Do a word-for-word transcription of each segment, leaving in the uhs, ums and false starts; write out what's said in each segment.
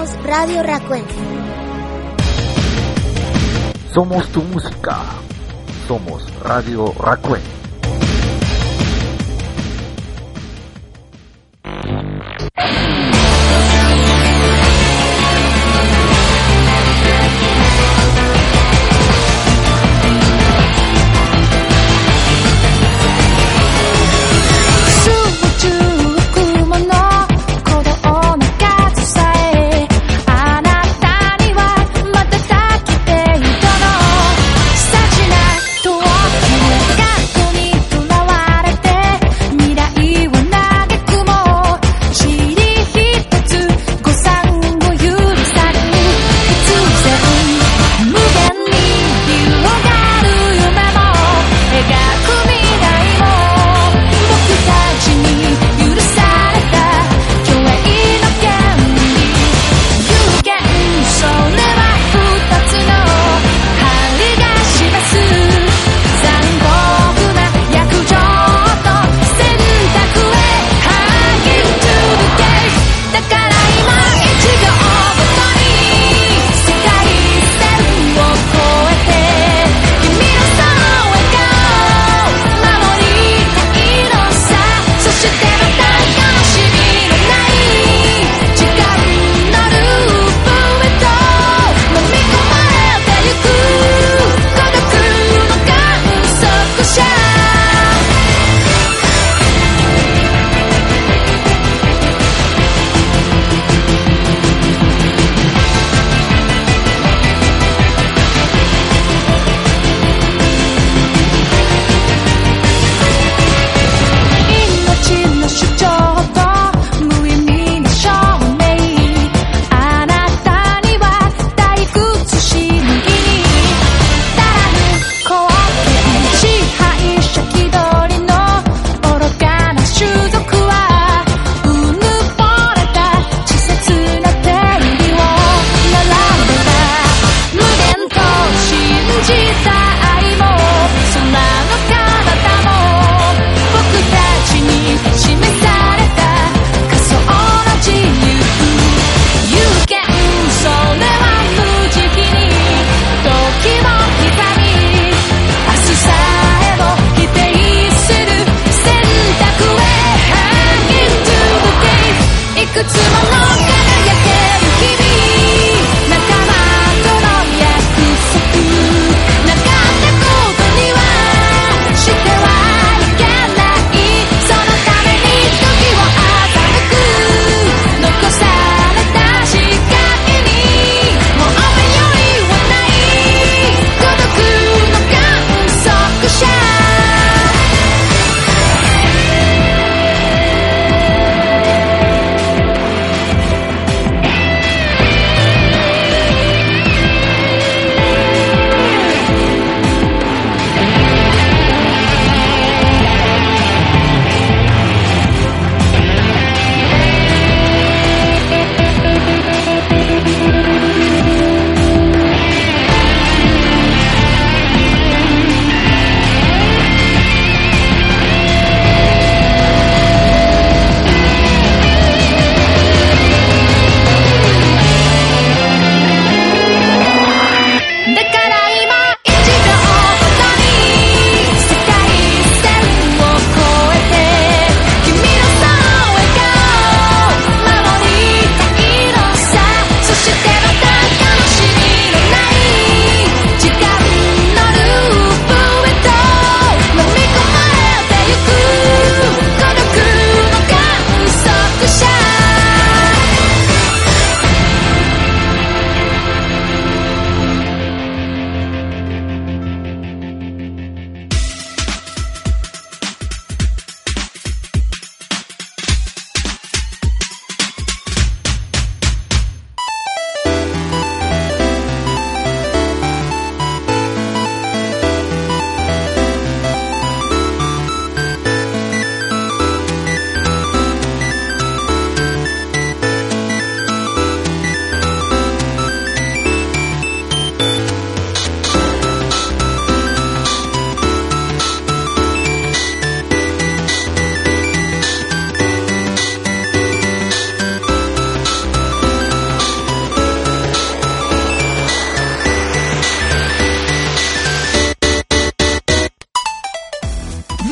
Somos Radio Racuen. Somos tu música. Somos Radio Racuen. 「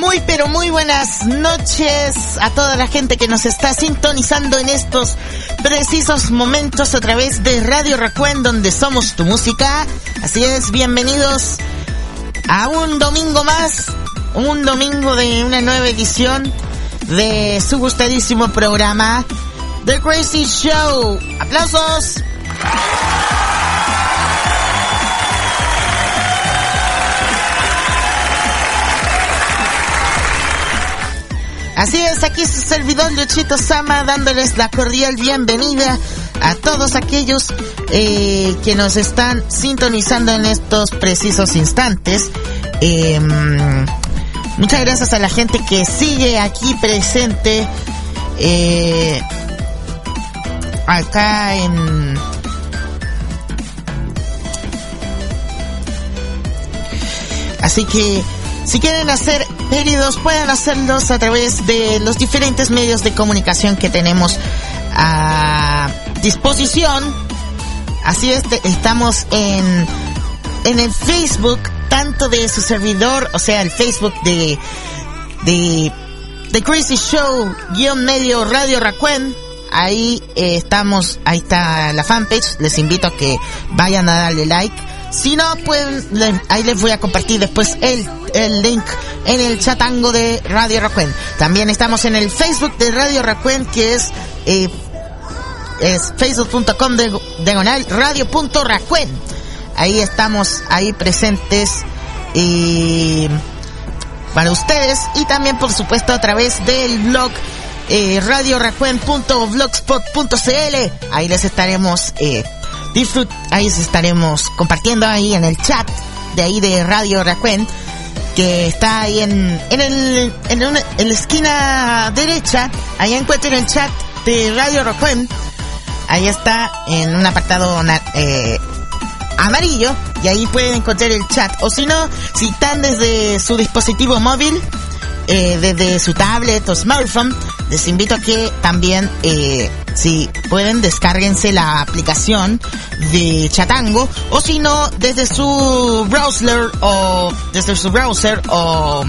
Muy pero muy buenas noches a toda la gente que nos está sintonizando en estos precisos momentos a través de Radio Raccoon, donde somos tu música. Así es, bienvenidos a un domingo más, un domingo de una nueva edición de su gustadísimo programa The Crazy Show. ¡Aplausos! Así es, aquí su servidor Luchito Sama, dándoles la cordial bienvenida a todos aquellos eh, que nos están sintonizando en estos precisos instantes. Eh, muchas gracias a la gente que sigue aquí presente eh, acá en... Así que si quieren hacer pedidos, pueden hacerlos a través de los diferentes medios de comunicación que tenemos a disposición. Así es, estamos en en el Facebook, tanto de su servidor, o sea, el Facebook de de The Crazy Show guión medio Radio Raccoon. Ahí eh, estamos, ahí está la fanpage. Les invito a que vayan a darle like. Si no, pueden, ahí les voy a compartir después el, el link en el chatango de Radio Raccoon. También estamos en el Facebook de Radio Raccoon, que es, eh, es facebook punto com de, diagonal radio punto raccoon. Ahí estamos, ahí presentes eh, para ustedes. Y también, por supuesto, a través del blog eh, radio raccoon punto blogspot punto c l. Ahí les estaremos... Eh, Disfrut, ahí estaremos compartiendo ahí en el chat de ahí de Radio Raccoon, que está ahí en en el en, una, en la esquina derecha. Ahí encuentran el chat de Radio Raccoon. Ahí está en un apartado eh, amarillo, y ahí pueden encontrar el chat. O si no, si están desde su dispositivo móvil, eh, desde su tablet o smartphone, les invito a que también eh, si pueden, descárguense la aplicación de Chatango, o si no, desde su browser o desde su browser o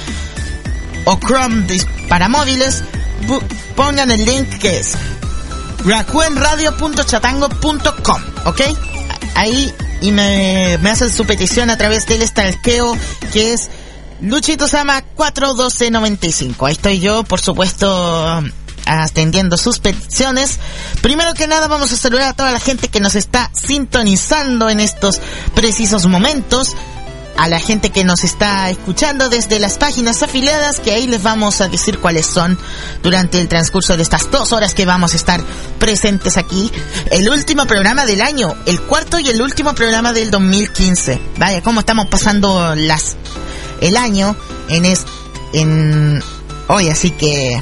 o Chrome para móviles, bu- pongan el link que es raccoon radio punto chatango punto com, ¿ok? Ahí, y me, me hacen su petición a través del stalkeo, que es Luchito Sama cuatro doce noventa y cinco. Ahí estoy yo, por supuesto, atendiendo sus peticiones. Primero que nada, vamos a saludar a toda la gente que nos está sintonizando en estos precisos momentos, a la gente que nos está escuchando desde las páginas afiliadas, que ahí les vamos a decir cuáles son durante el transcurso de estas dos horas que vamos a estar presentes aquí. El último programa del año, el cuarto y el último programa del dos mil quince. Vaya, cómo estamos pasando las el año en es, en hoy, así que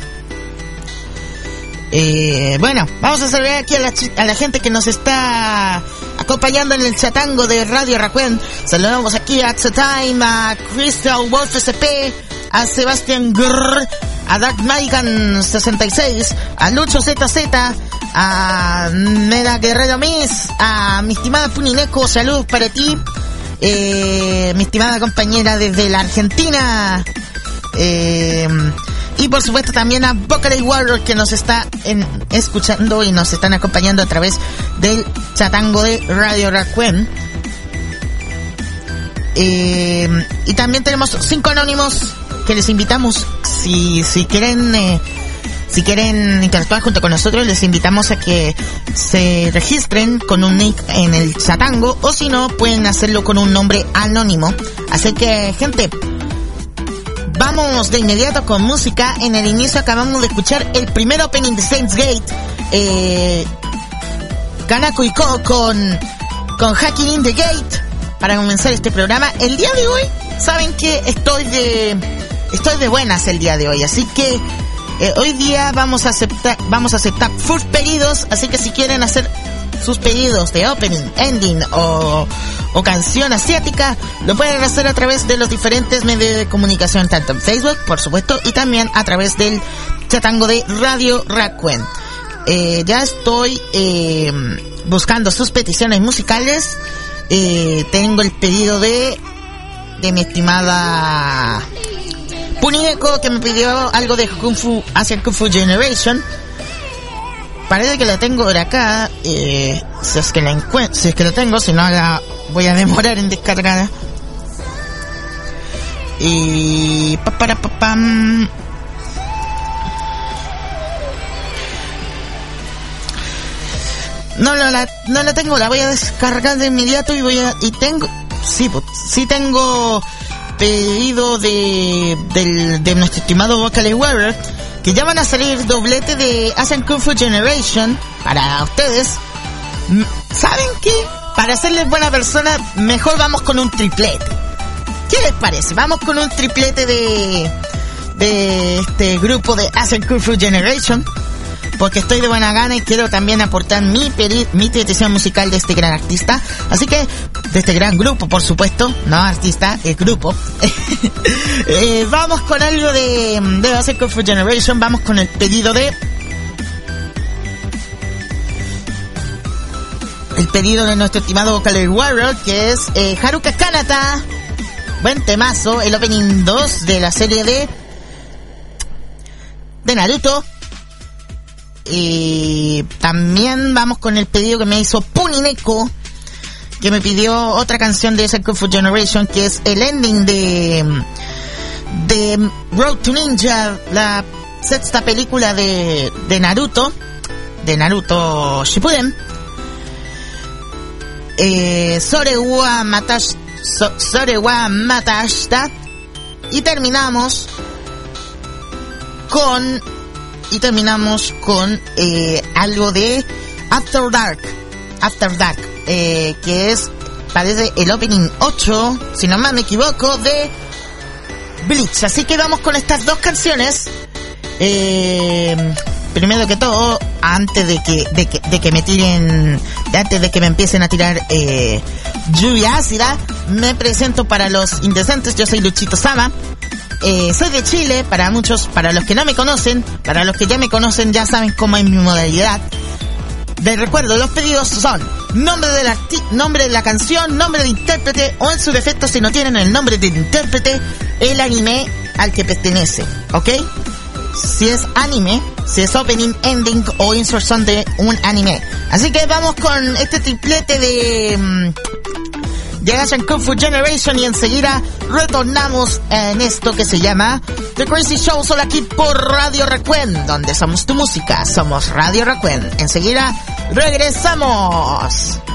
eh, bueno, vamos a saludar aquí a la, a la gente que nos está acompañando en el chatango de Radio Raccoon. Saludamos aquí a Time, a Crystal Wolf S P, a Sebastián Grrr, a Dark Magican sesenta y seis, a Lucho Z Z, a Meda Guerrero Miss, a mi estimada Punineco, saludos para ti. Eh, mi estimada compañera desde la Argentina, eh, y por supuesto también a Bocalay Warrior, que nos está en, escuchando y nos están acompañando a través del chatango de Radio Raccoon. Eh, y también tenemos cinco anónimos que les invitamos, si si quieren eh, si quieren interactuar junto con nosotros, les invitamos a que se registren con un nick en el chatango, o si no, pueden hacerlo con un nombre anónimo. Así que, gente, vamos de inmediato con música. En el inicio acabamos de escuchar el primer opening de Saints Gate, eh, Kanako y Ko con, con Hacking in the Gate, para comenzar este programa. El día de hoy, saben que estoy de estoy de buenas el día de hoy, así que Eh, hoy día vamos a aceptar vamos a aceptar full pedidos, así que si quieren hacer sus pedidos de opening, ending o, o canción asiática, lo pueden hacer a través de los diferentes medios de comunicación, tanto en Facebook, por supuesto, y también a través del chatango de Radio Raccoon. Eh, ya estoy eh, buscando sus peticiones musicales. Eh, tengo el pedido de de mi estimada Punineko, que me pidió algo de Kung Fu, Asian Kung Fu Generation. Parece que la tengo por acá, eh, si es que la encuentro, si es que la tengo, si no la voy a demorar en descargarla. Y pa para pa pam. No, no la no la tengo, la voy a descargar de inmediato y voy a y tengo sí, sí tengo pedido de del de nuestro estimado Vocal Warrior, que ya van a salir doblete de Asian Kung Fu Generation para ustedes. ¿Saben qué? Para serles buena persona, mejor vamos con un triplete. ¿Qué les parece? Vamos con un triplete de de este grupo de Asian Kung Fu Generation, porque estoy de buena gana y quiero también aportar mi peri- mi tradición musical de este gran artista. Así que, de este gran grupo, por supuesto, no artista, el grupo. eh, vamos con algo de, de Asian Kung Fu Generation. Vamos con el pedido de... El pedido de nuestro estimado Vocal Warrior, que es eh, Haruka Kanata. Buen temazo, el opening dos de la serie de... de Naruto. Y también vamos con el pedido que me hizo Punineko, que me pidió otra canción de Asian Kung Fu Generation, que es el ending de de Road to Ninja, la sexta película de de Naruto, de Naruto Shippuden. Eh, Sorewa Matash, so, Sorewa Matashita. Y terminamos con Y terminamos con eh, algo de After Dark. After Dark. Eh, que es, parece, el opening ocho, si no más me equivoco, de Bleach. Así que vamos con estas dos canciones. Eh, primero que todo, antes de que, de que, de que me tiren, de antes de que me empiecen a tirar eh, lluvia ácida, me presento para los indecentes. Yo soy Luchito Sama. Eh, soy de Chile, para muchos, para los que no me conocen, para los que ya me conocen ya saben cómo es mi modalidad. De recuerdo, los pedidos son nombre del arti- nombre de la canción, nombre de intérprete, o en su defecto, si no tienen el nombre del intérprete, el anime al que pertenece, ¿ok? Si es anime, si es opening, ending o insert song de un anime. Así que vamos con este triplete de... de Asian Kung Fu Generation y enseguida retornamos en esto que se llama The Crazy Show, solo aquí por Radio Requiem, donde somos tu música, somos Radio Requiem. Enseguida regresamos.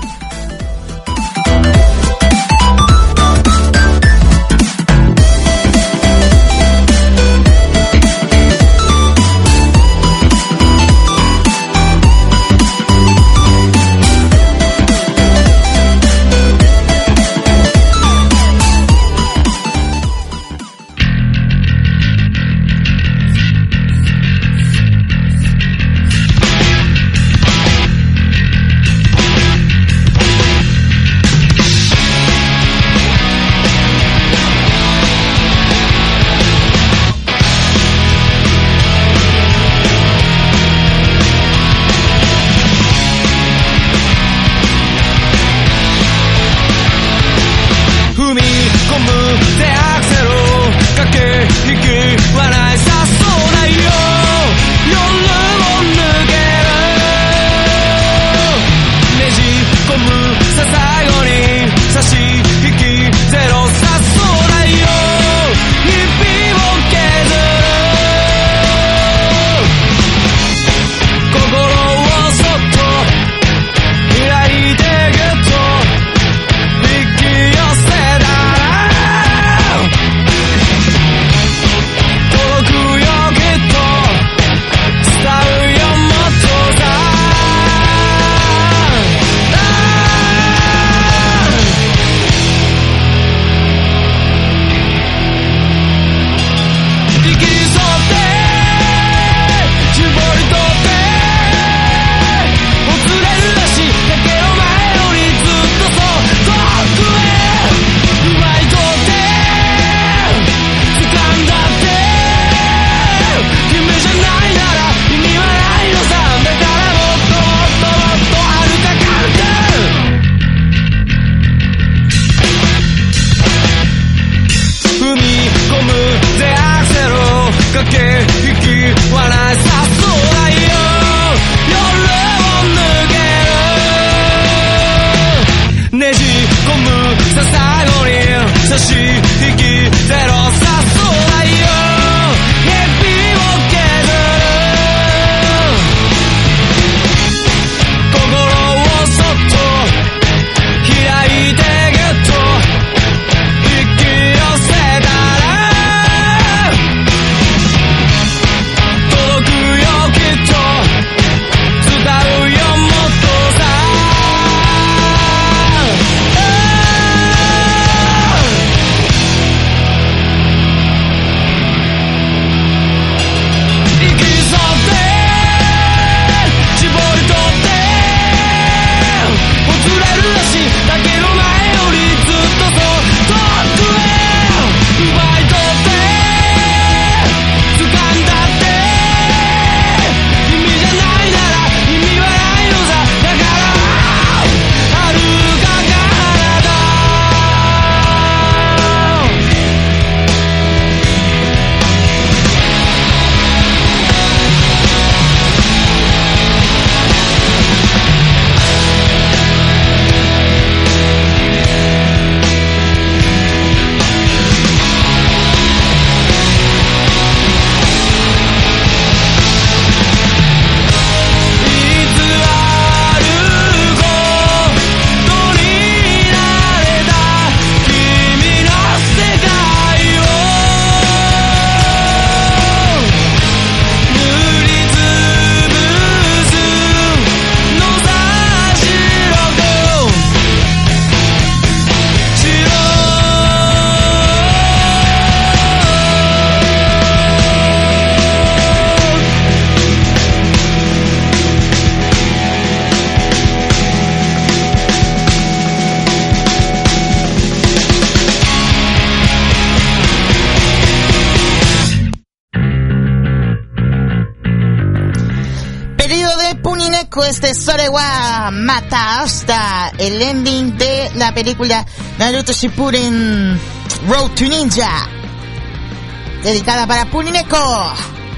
Puneko, este Sore wa Mata Asta, el ending de la película Naruto Shippuden Road to Ninja, dedicada para Puneko.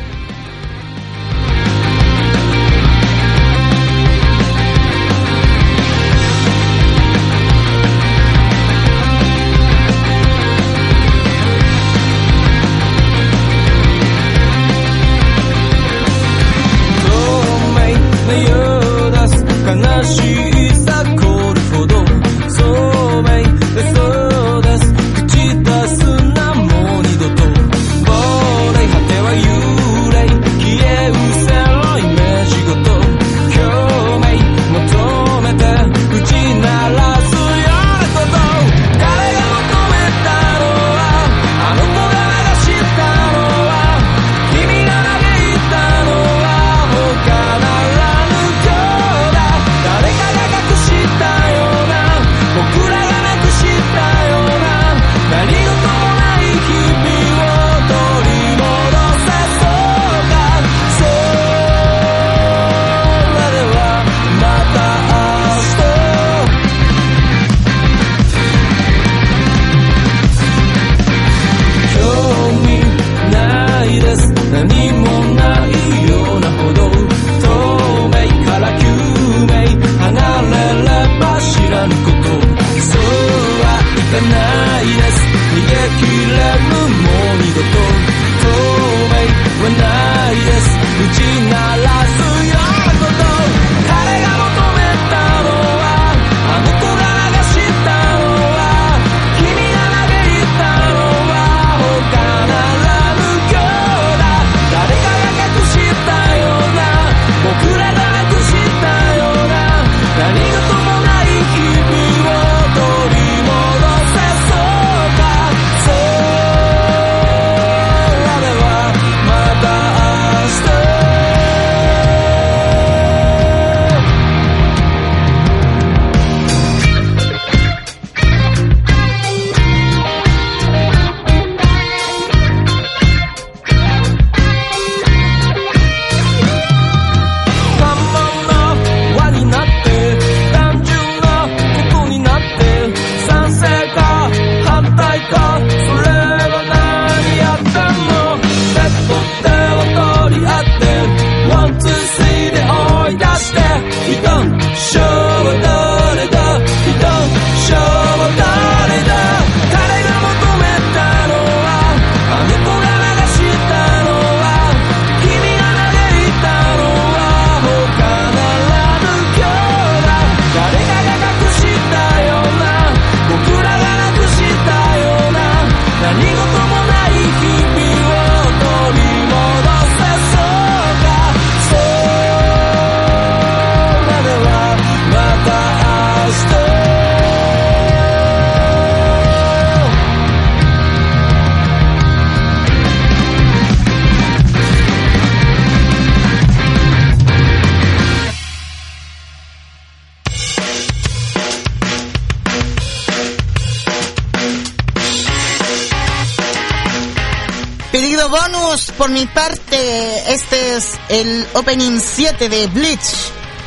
Por mi parte, este es el Opening siete de Bleach.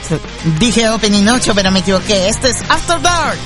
Dije Opening ocho, pero me equivoqué. Este es After Dark.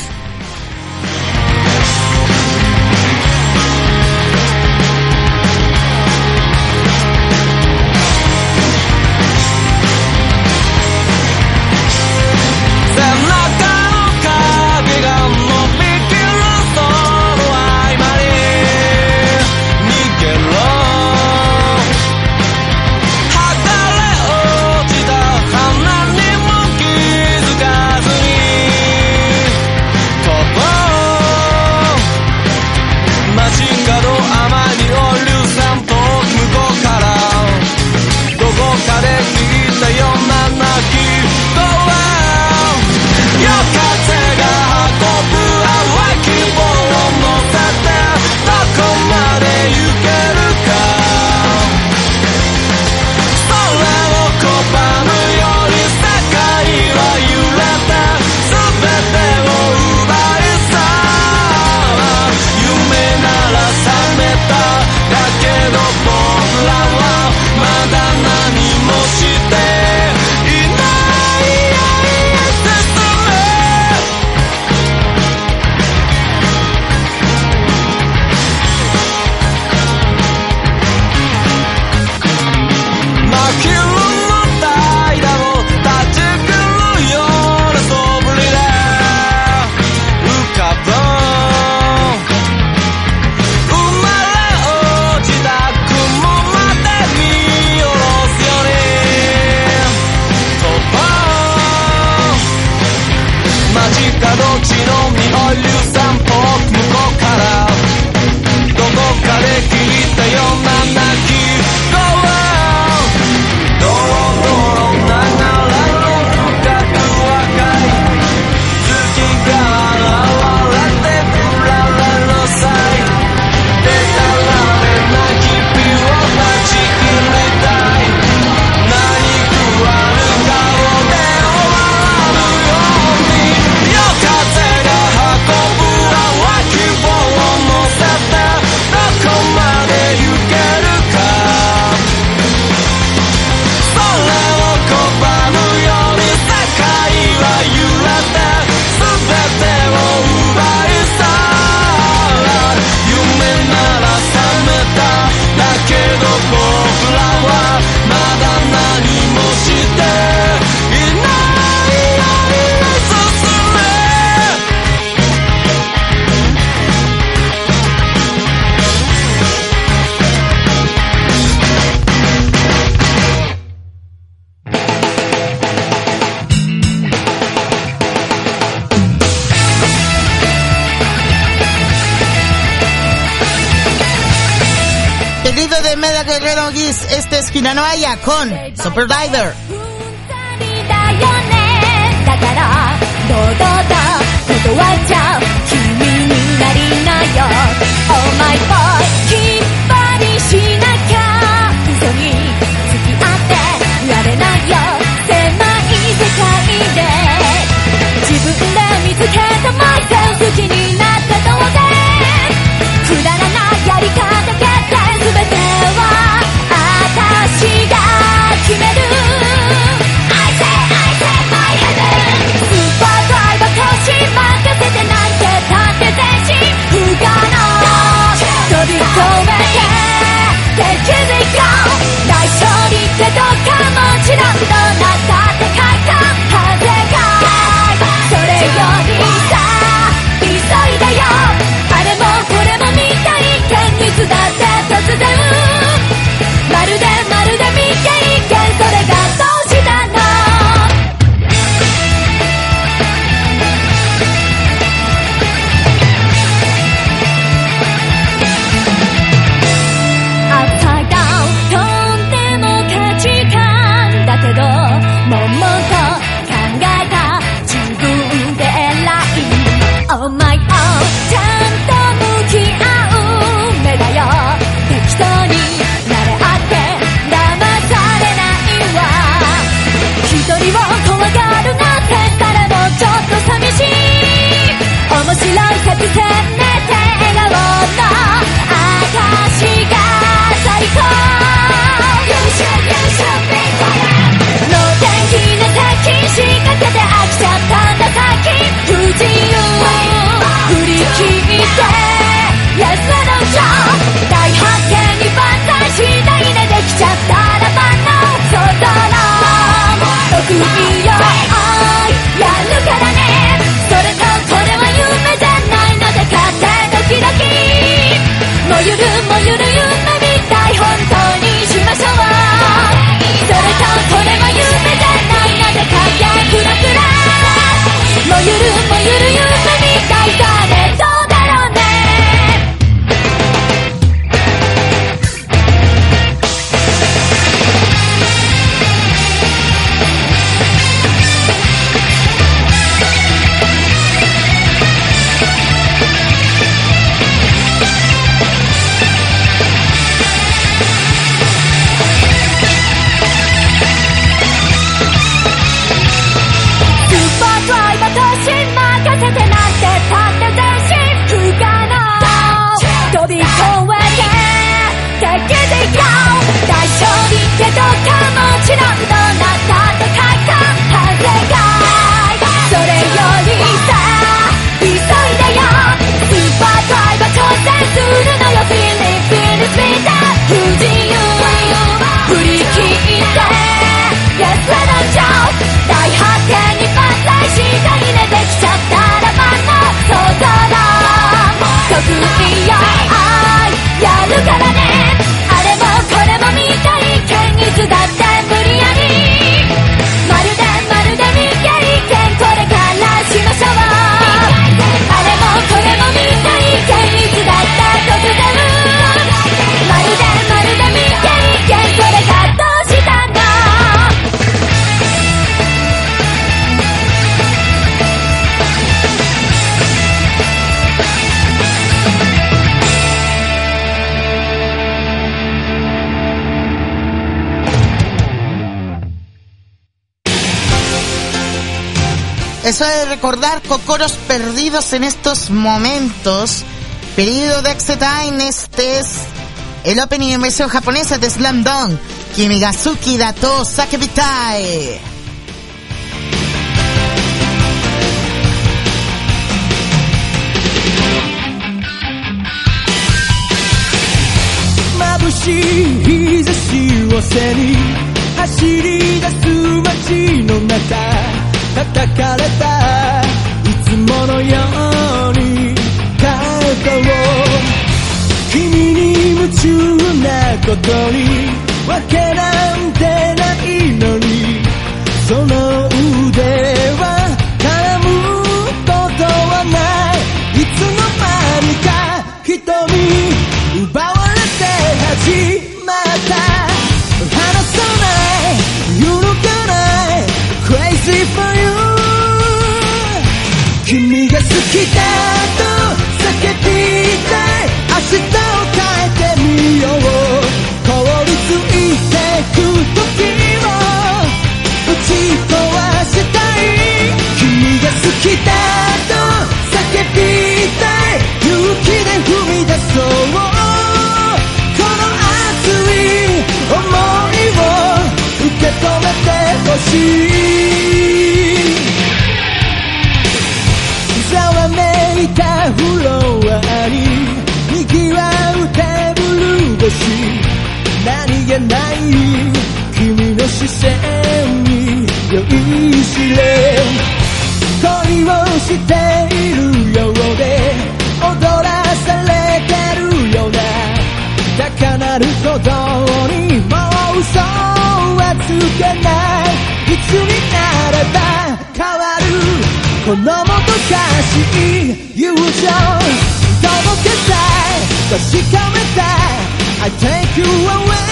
nombre de Meda Guerrero Giz, este es Hinanoaya con Super Diver. Oh my boy, きっぱりしなきゃ嘘に付き合ってられないよ狭い世界で自分で見つけたマイセル好きになって当然くだらないやり方決定全ては私が決める I say I say my heaven スーパードライバーとし任せてなんてだって全身不可能飛び越えて敵に行こう大勝利ってどっかもちろんどうなったって書いた風がそれよりさ急いでよあれもこれも見たい現実だって突然まるでまるで未経験それがどうしたのだけどもっと考えた自分で偉い Oh my own ちゃんと向き合う目だよ適当に慣れ合って騙されないわ一人を怖がるなんて誰もちょっと寂しい面白い作戦ねって笑顔の証が最高優秀優秀の天気の敵仕掛けて飽きちゃったんだ最近不自由振り切って Yes I don't show 大発見に万歳したいねできちゃったらばのそろ得意よやるからねそれとこれは夢じゃないので勝手ドキドキもゆるもゆる夢みたい本当にしましょうそれとこれは夢じゃないのでかけクラクラもゆるもゆる夢みたいだねどうだろうねけどかもちろんどうなったって書いた風がそれよりさ急いでよスーパードライバー挑戦するのよフィリピンスピード不自由振り切って Yes I don't show 大発見に万歳したいねできちゃったらばのそろ得意よやるからねあれもこれも見たいいつだって無理やりまるでまるで未経験これからしましょうあれもこれも未体験いつだって突然まるでまるで未経験これがどうしたんだ Eso de recordar cocoros perdidos en estos momentos. Pedido de Exetine, este es el opening en versión japonesa de Slam Dunk, Kimigazuki Dato Sakebitai. Mabushii hizashi wo背に走り出す街の中叩かれたいつものように肩を君に夢中なことにわけなんてないのにその腕は絡むことはないいつの間にか瞳奪われて始きだと叫びたい明日を変えてみよう凍りついてく時をぶち壊したい君が好きだと叫びたい勇気で踏み出そうこの熱い想いを受け止めてほしいざわめいたフロアに賑わうテーブル越し何気ない君の視線に酔いしれ恋をしているようで踊らされてるような高鳴る鼓動にもう嘘はつけないいつになれば変わるこのもどかしい友情届けたい確かめたい I take you away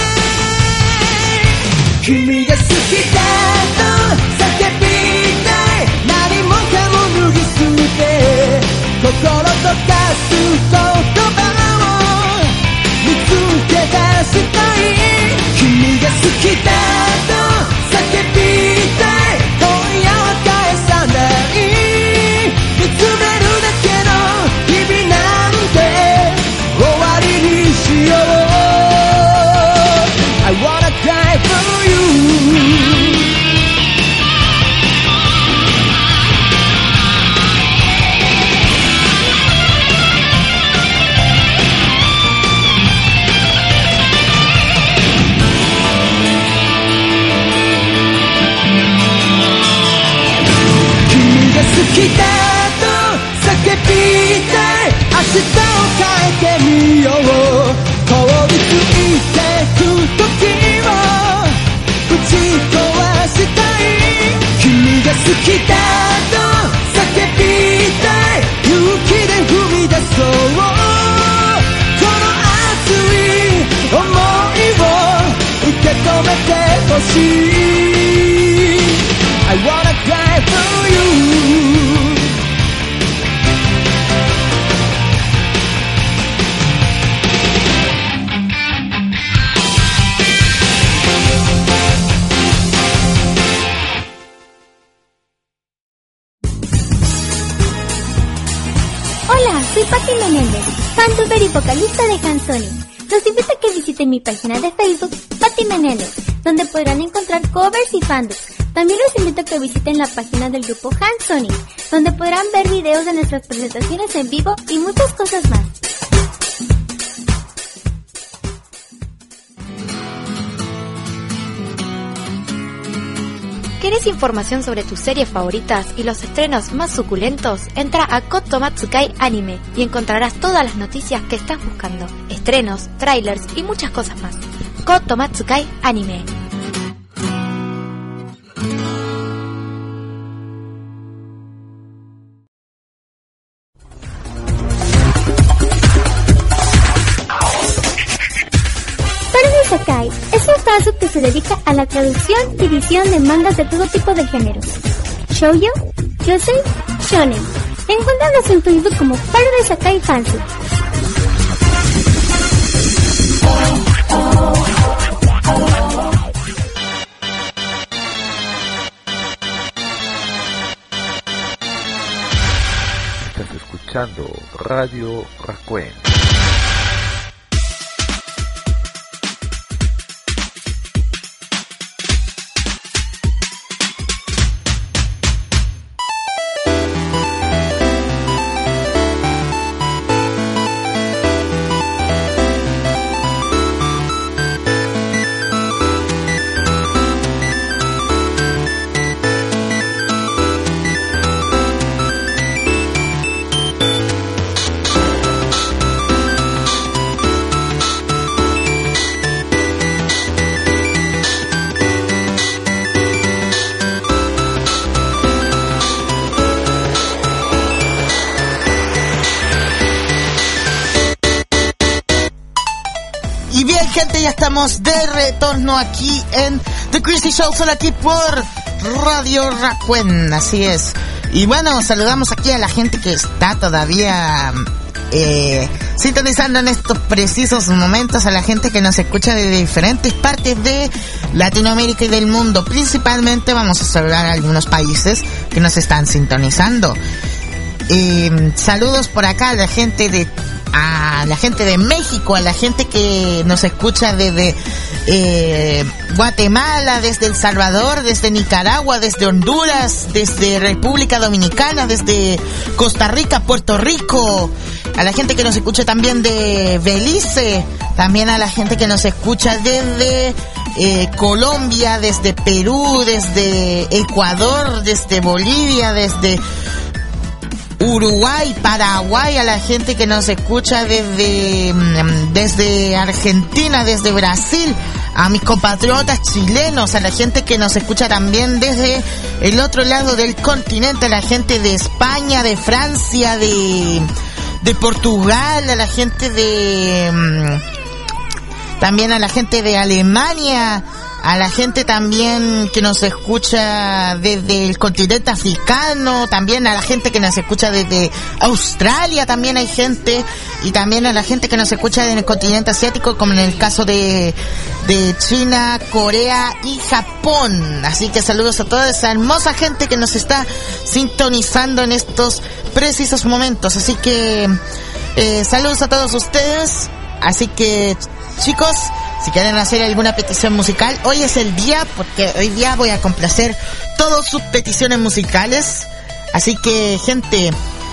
君が好きだと叫びたい何もかも脱ぎ捨て心溶かす言葉を見つけ出したい君が好きだと叫びたい今夜は返さない見つめるだけの日々なんて終わりにしよう I wanna cry for you好きだと叫びたい明日を変えてみよう凍りついてく時をぶち壊したい君が好きだと叫びたい勇気で踏み出そうこの熱い想いを受け止めてほしいI wanna cry for you Soy Patti Menéndez, fantuber y vocalista de Hansonic. Los invito a que visiten mi página de Facebook, Patti Menéndez, donde podrán encontrar covers y fandubs. También los invito a que visiten la página del grupo Hansonic, donde podrán ver videos de nuestras presentaciones en vivo y muchas cosas más. ¿Quieres información sobre tus series favoritas y los estrenos más suculentos? Entra a Kotomatsukai Anime y encontrarás todas las noticias que estás buscando, estrenos, trailers y muchas cosas más. Kotomatsukai Anime. Sakai es un caso que se dedica a la traducción y edición de mangas de todo tipo de géneros. Shoujo, Yosei, Shonen. Encuéntranos en Facebook como Paradise Sakai Fansub. Estás escuchando Radio Rakuen. Gente, ya estamos de retorno aquí en The Crazy Show, solo aquí por Radio Rakuen. Así es, Y bueno, saludamos aquí a la gente que está todavía eh, sintonizando en estos precisos momentos, a la gente que nos escucha de diferentes partes de Latinoamérica y del mundo. Principalmente vamos a saludar a algunos países que nos están sintonizando. Eh, saludos por acá a la gente de a la gente de México, a la gente que nos escucha desde eh, Guatemala, desde El Salvador, desde Nicaragua, desde Honduras, desde República Dominicana, desde Costa Rica, Puerto Rico, a la gente que nos escucha también de Belice, también a la gente que nos escucha desde eh, Colombia, desde Perú, desde Ecuador, desde Bolivia, desde Uruguay, Paraguay, a la gente que nos escucha desde desde Argentina, desde Brasil, a mis compatriotas chilenos, a la gente que nos escucha también desde el otro lado del continente, a la gente de España, de Francia, de de Portugal, a la gente de también a la gente de Alemania, a la gente también que nos escucha desde el continente africano, también a la gente que nos escucha desde Australia, también hay gente, y también a la gente que nos escucha en el continente asiático, como en el caso de de China, Corea y Japón. Así que saludos a toda esa hermosa gente que nos está sintonizando en estos precisos momentos. Así que eh, saludos a todos ustedes. Así que, chicos, si quieren hacer alguna petición musical, hoy es el día, porque hoy día voy a complacer todas sus peticiones musicales. Así que, gente,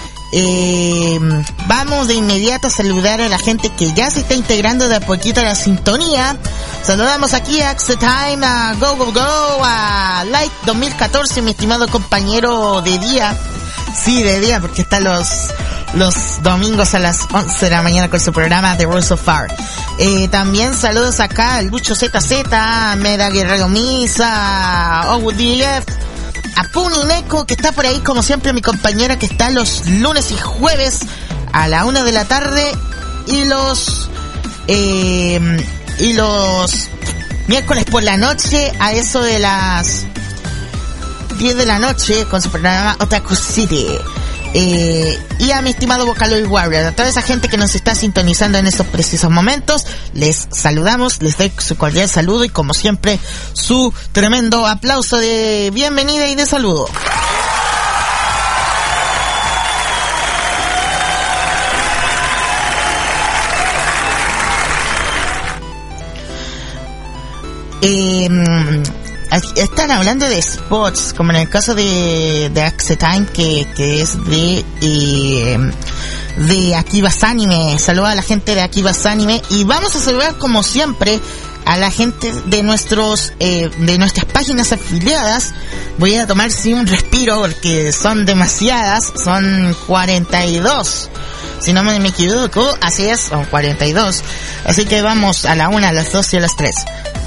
eh, vamos de inmediato a saludar a la gente que ya se está integrando de a poquito a la sintonía. Saludamos aquí a Axe Time, a Go Go Go, a Light dos mil catorce, mi estimado compañero de día. Sí, de día, porque está los... los domingos a las once de la mañana con su programa The Rules of Fire. Eh, también saludos acá al Lucho Z Z, a Meda Guerrero Misa, a O D F, a Puni Neko, que está por ahí como siempre, mi compañera que está los lunes y jueves a la una de la tarde, y los eh, y los miércoles por la noche a eso de las diez de la noche con su programa Otaku City. Eh, y a mi estimado Vocaloid Warrior, a toda esa gente que nos está sintonizando en estos precisos momentos, les saludamos, les doy su cordial saludo y como siempre su tremendo aplauso de bienvenida y de saludo. Eh, Están hablando de spots, como en el caso de, de Axe Time, que, que es de, eh, de Akibas Anime. Saluda a la gente de Akibas Anime. Y vamos a saludar, como siempre, a la gente de nuestros, eh, de nuestras páginas afiliadas. Voy a tomar sí un respiro, porque son demasiadas, son cuarenta y dos. Si no me equivoco, así es, son cuarenta y dos. Así que vamos a la una, a las dos y a las tres.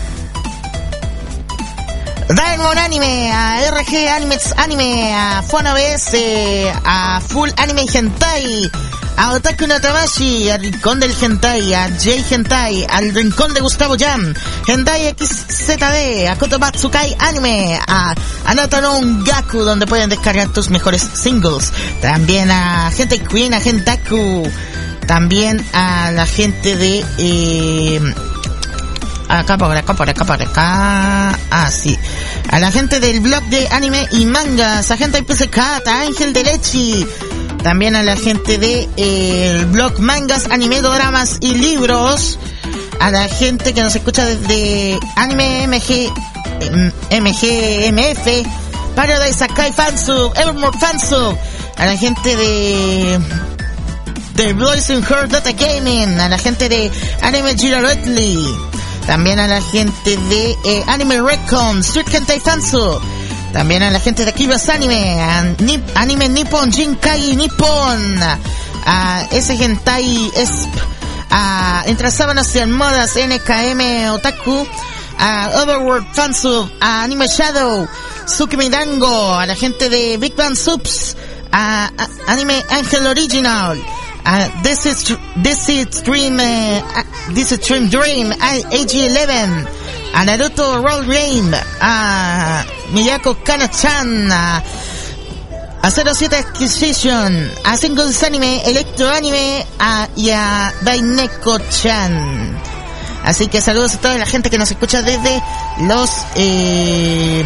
Diamond Anime, a R G Animes Anime, a Fono B S, a Full Anime Hentai, a Otaku no Tamashi, al Rincón del Hentai, a J Hentai, al Rincón de Gustavo Jam, Hentai X Z D, a Kotobatsukai Anime, a Anata no Gaku, donde pueden descargar tus mejores singles. También a Hentai Queen, a Gentaku, también a la gente de... Eh, acá por acá, por acá, por acá, ah sí, a la gente del blog de anime y mangas, a gente de P C K, a Ángel de Lechi, también a la gente de eh, el blog Mangas, Anime, Doramas y Libros, a la gente que nos escucha desde Anime M G, M G M F, Paradise Sakai Fansub, Evermore Fansub, a la gente de de Boys in Her Data Gaming, a la gente de Anime Girarotli, también a la gente de eh, Anime Recon, Street Hentai Fansu, también a la gente de Akibas Anime, a Nip, Anime Nippon Jinkai Nippon, a ese Hentai es a Entre Sábanas y Almohadas N K M Otaku, a Overworld Fansub, a Anime Shadow, Tsukimi Dango, a la gente de Big Bang Subs, a, a Anime Angel Original, Uh, this is this is Dream uh, this is Dream Dream A G eleven, a Naruto Roll Rain, a Miyako Kana-chan, a a cero siete Acquisition, a Singles Anime, Electro Anime a, y a Daineko-chan. Así que saludos a toda la gente que nos escucha desde los... Eh,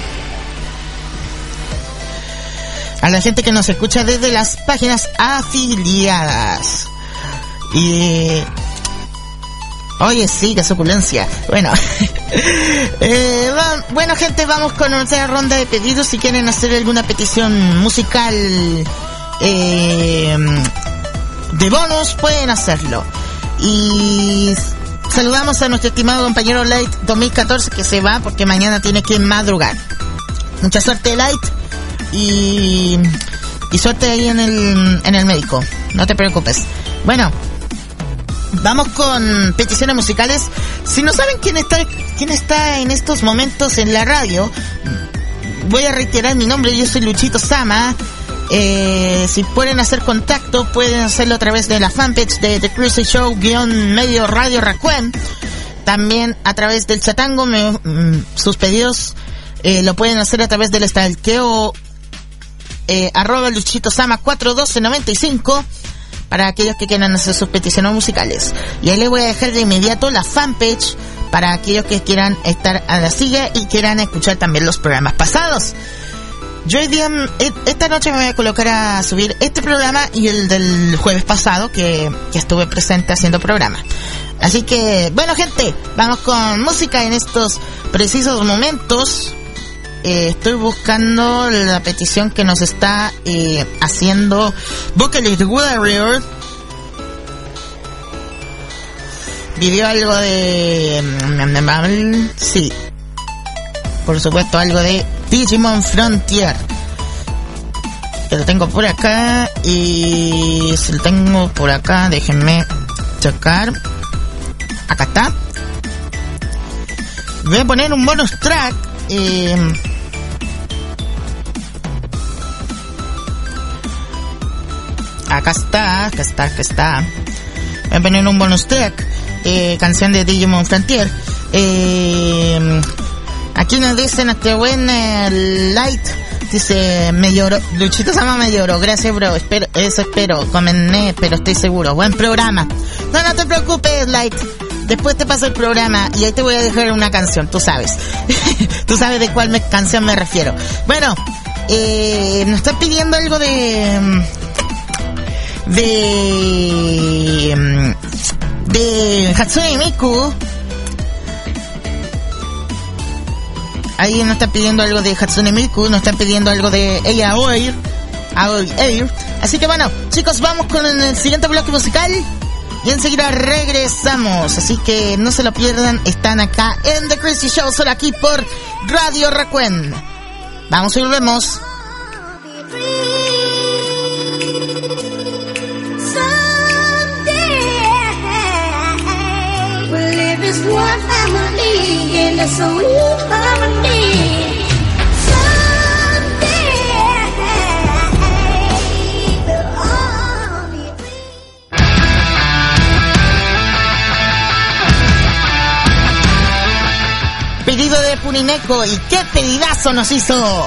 a la gente que nos escucha desde las páginas afiliadas. Y... Oye, sí, qué suculencia. Bueno, eh, va, bueno gente, vamos con otra ronda de pedidos. Si quieren hacer alguna petición musical eh, de bonus, pueden hacerlo. Y saludamos a nuestro estimado compañero Light dos mil catorce, que se va porque mañana tiene que madrugar. Mucha suerte, Light, y, y suerte ahí en el, en el médico. No te preocupes. Bueno, vamos con peticiones musicales. Si no saben quién está quién está en estos momentos en la radio, voy a reiterar mi nombre. Yo soy Luchito Sama. Eh, si pueden hacer contacto, pueden hacerlo a través de la fanpage de The Crazy Show guión medio Radio Racuen. También a través del chatango. Me, mm, sus pedidos eh, lo pueden hacer a través del stalkeo eh, arroba Luchito Sama cuatro doce noventa y cinco. Para aquellos que quieran hacer sus peticiones musicales. Y ahí les voy a dejar de inmediato la fanpage para aquellos que quieran estar a la silla y quieran escuchar también los programas pasados. Yo hoy día, esta noche me voy a colocar a subir este programa y el del jueves pasado que, que estuve presente haciendo programa. Así que, bueno gente, vamos con música en estos precisos momentos. Eh, estoy buscando la petición que nos está eh, haciendo Vocalist Warrior. Pidió algo de... Sí, por supuesto, algo de Digimon Frontier. Que lo tengo por acá. Y si lo tengo por acá, déjenme checar. Acá está. Voy a poner un bonus track. Eh, acá está, acá está, acá está. Voy a poner un bonus track, eh, canción de Digimon Frontier. Eh, aquí nos dicen este buen eh, Light, dice, me lloró, Luchito Sama me lloró, gracias bro, espero, eso espero, comené, pero estoy seguro, buen programa. No, no te preocupes, Light. Después te paso el programa y ahí te voy a dejar una canción, tú sabes. Tú sabes de cuál me, canción me refiero. Bueno, eh, nos están pidiendo algo de... De... De Hatsune Miku. Ahí nos están pidiendo algo de Hatsune Miku, nos están pidiendo algo de ella Aoi, Aoi Air. Así que bueno, chicos, vamos con el siguiente bloque musical. Y enseguida regresamos, así que no se lo pierdan, están acá en The Crazy Show, solo aquí por Radio Racuen. Vamos y volvemos. Pedido de Punineko, y qué pedidazo nos hizo.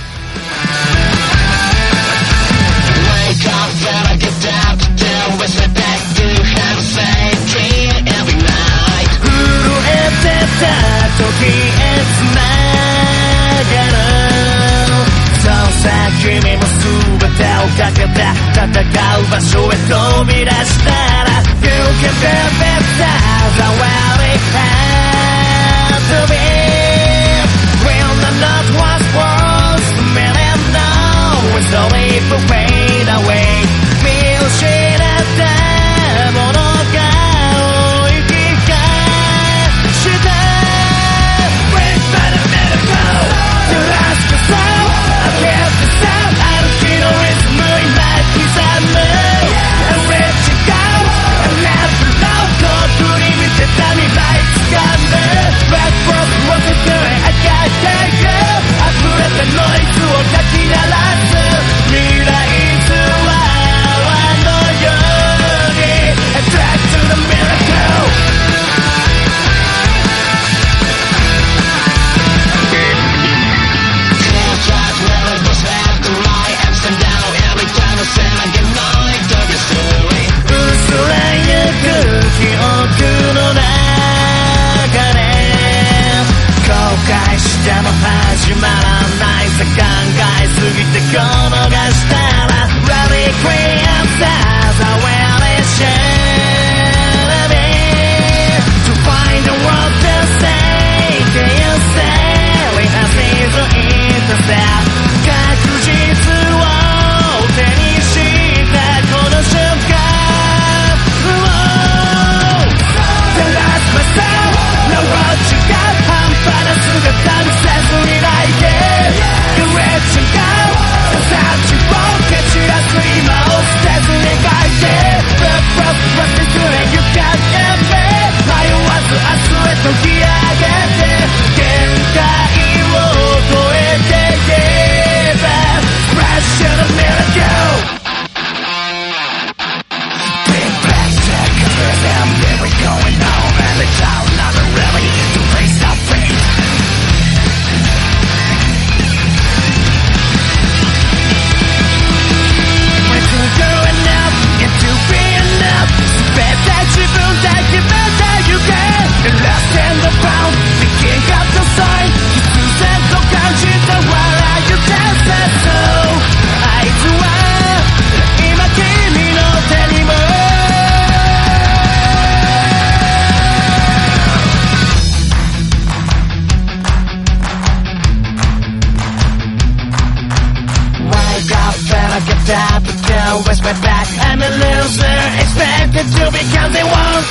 Fade away 見失ったものが追い返した Wait by the miracle You lost the soul I kept the sound 歩きのリズム今刻む I let you go I never know 遠くに見てた未来ぎて転がしたら Really create stars are really shining To find the world to say Can you say we have seen the intercept 確実を手にしたこの瞬間 The last myself Now what you got 半端な姿見せずに泣いて Direction go さちを蹴散らす今を捨てずに書いて But but but this way you got it迷わず明日へと切り上げて限界を超えて Give it Splash in the miracle Big back check for them Here we going on And the cloud never really To face our fate We're too good enough And to be enough 全て自分で決めてゆけ The last and the found Picking up the sign 必然と感じた笑いを出せそう合図は今君の手にも Wake up, better get up, don't waste my back. I'm a loser, expected to become the one.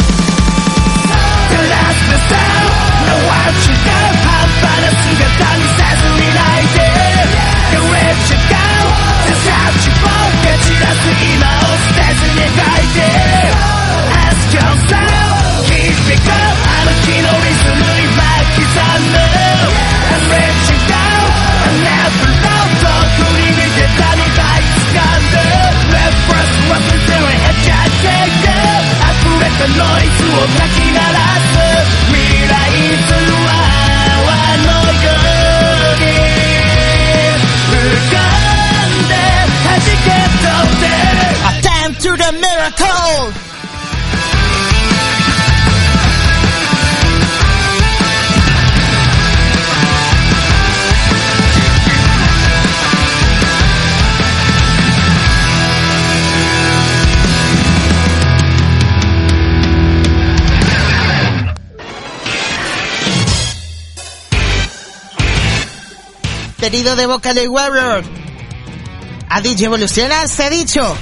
The last mistake, no one should go. 半端な姿見せずに泣いて You let you go, the touchを蹴散らす今を捨てずに書いて Ask yourself, keep it going. あの日のリズムに巻き刻む And let you go, I never know. 遠くに見てたに倍掴んで Reference wasn't doing it, can't take it 溢れたノイズをかき鳴らす未来図は泡のように浮かんで弾け飛んで Attempt to the miracle! Pedido de Vocal Warrior. A D J Evoluciona se ha dicho.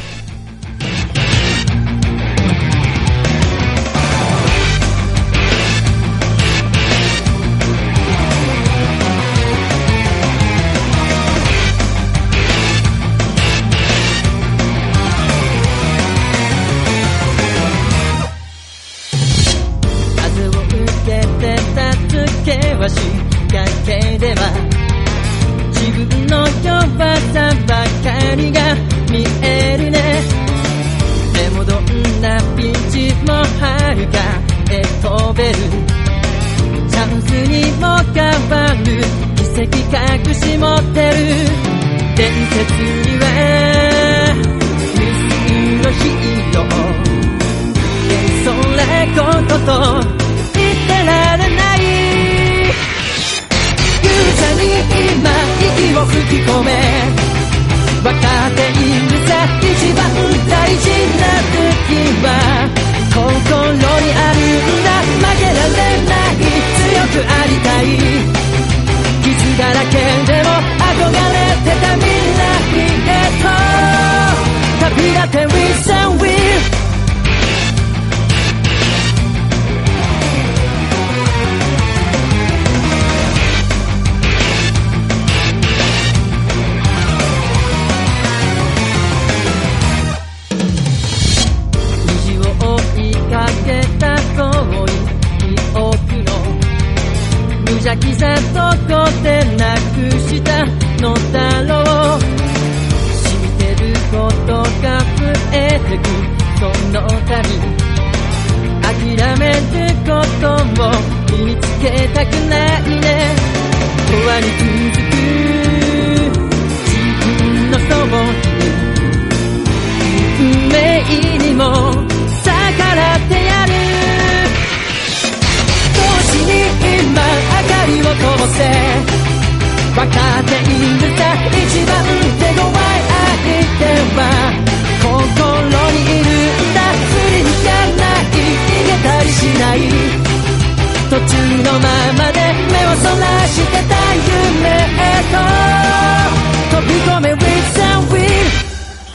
分かっているさ一番手強い相手は心にいるんだ振り向かない逃げたりしない途中のままで目をそらしてた夢へと飛び込め With and Will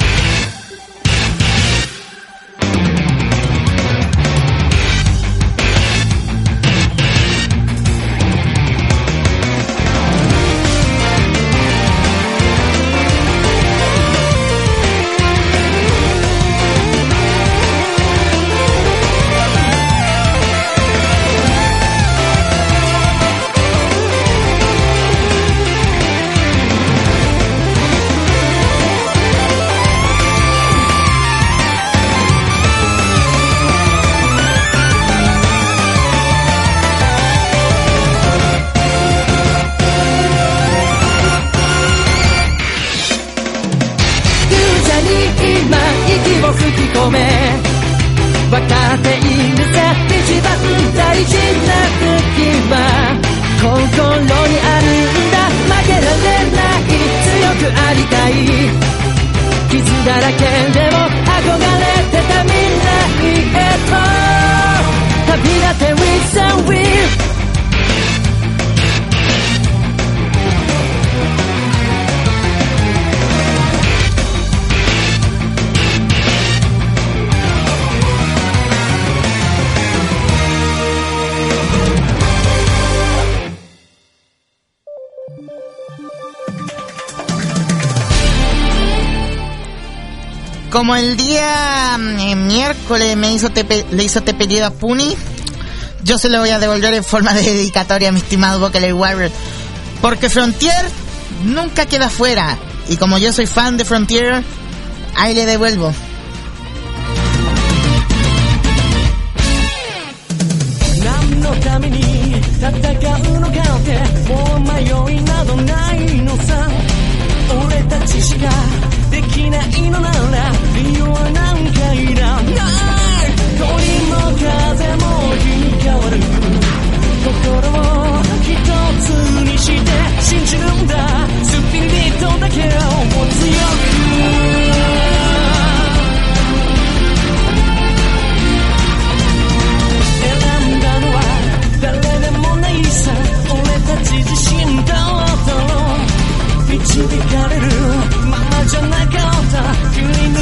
分かっているさ一番大事な時は心にあるんだ負けられない強くありたい傷だらけでも憧れてた未来へと旅立て With and Will Como el día eh, miércoles me hizo te, le hizo te pedido a Puni, yo se lo voy a devolver en forma de dedicatoria a mi estimado Vocaloid Warrior, porque Frontier nunca queda fuera, y como yo soy fan de Frontier, ahí le devuelvo. できないのなら理由はなんかいらない鳥も風も切り替わる心を一つにして信じるんだスピリットだけを強く選んだのは誰でもないさ俺たち自身だと導かれるままじゃなかった振り抜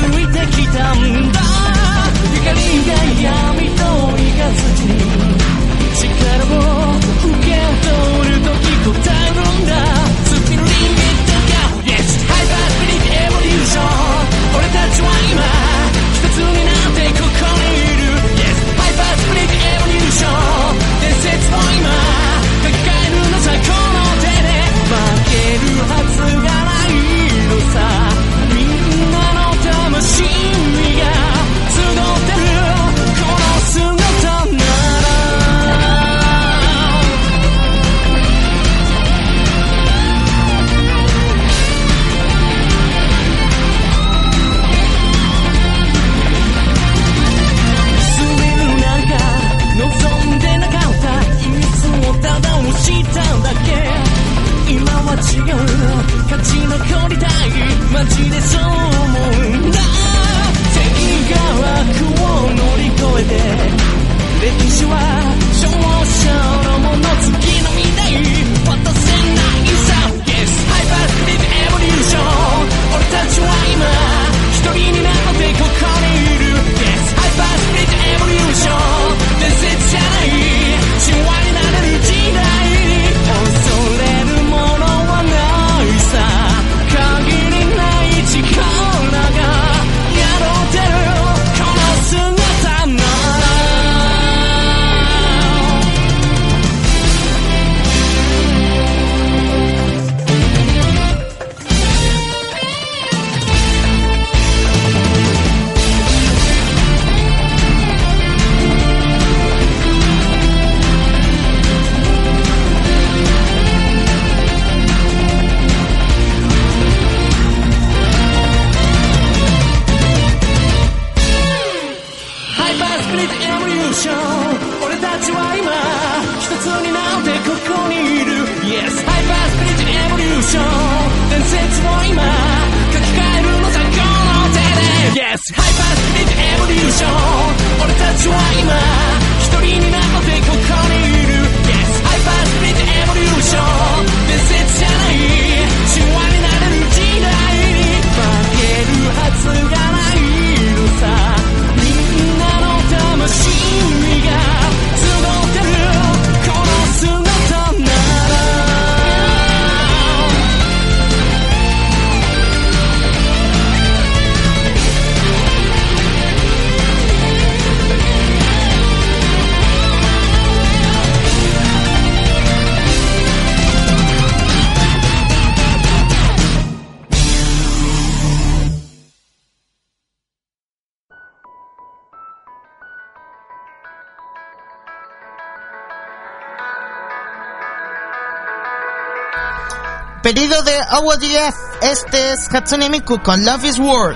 Pedido de O W D F, este es Hatsune Miku con Love is War.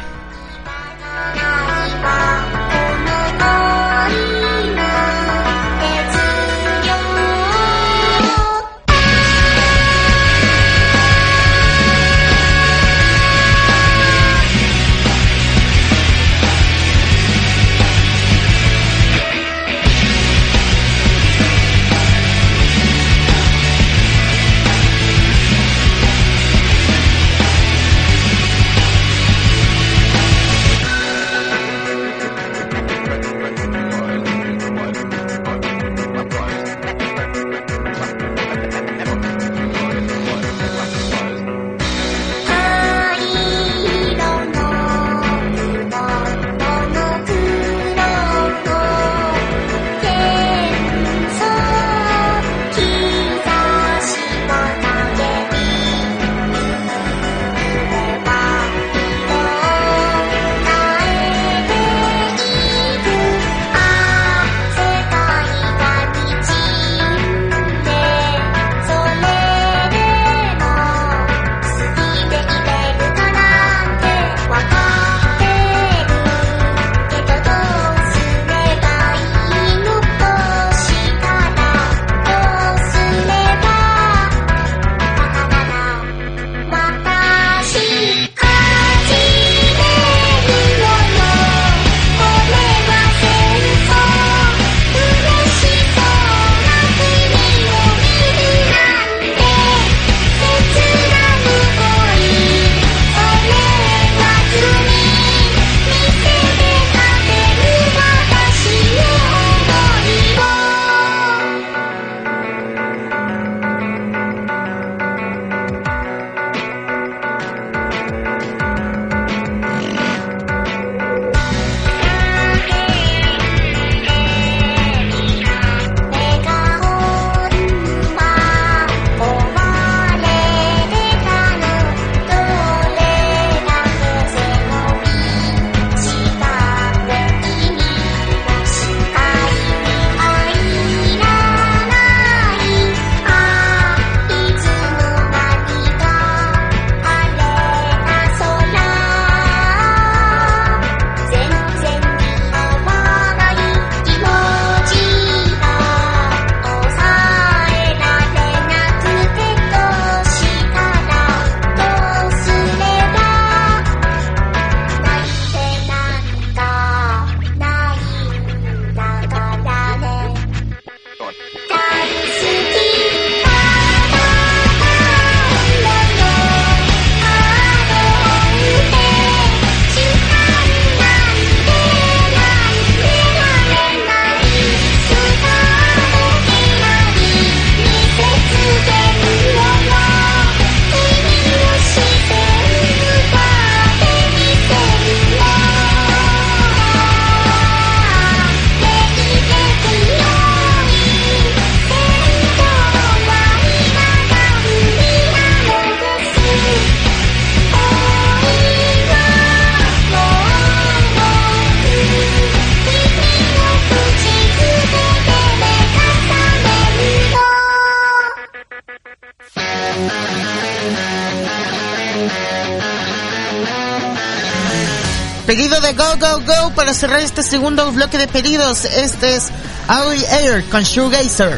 Pedido de Go Go Go para cerrar este segundo bloque de pedidos. Este es Aoi Air con Shoegazer.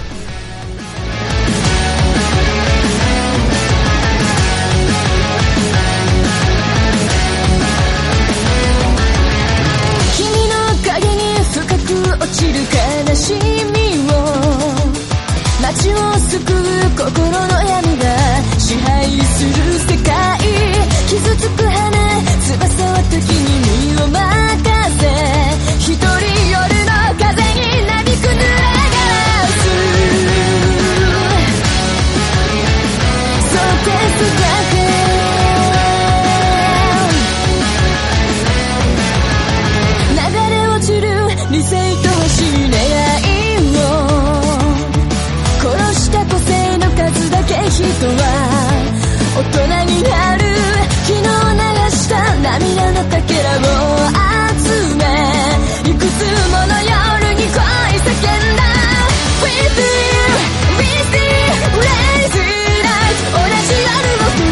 同じ夜を照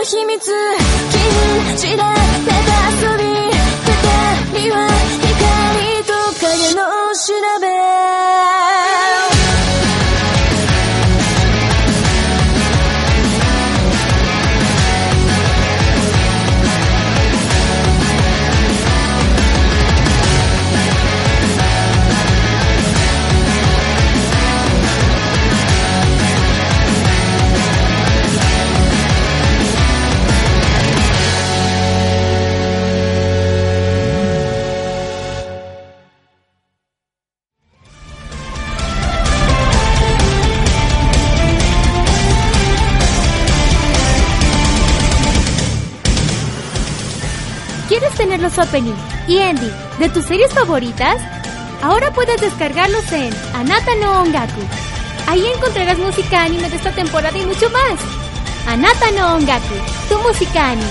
秘密禁じられた遊び二人は光と影の調べ ¿Quieres tener los opening y ending de tus series favoritas? Ahora puedes descargarlos en Anata no Ongaku. Ahí encontrarás música anime de esta temporada y mucho más. Anata no Ongaku, tu música anime.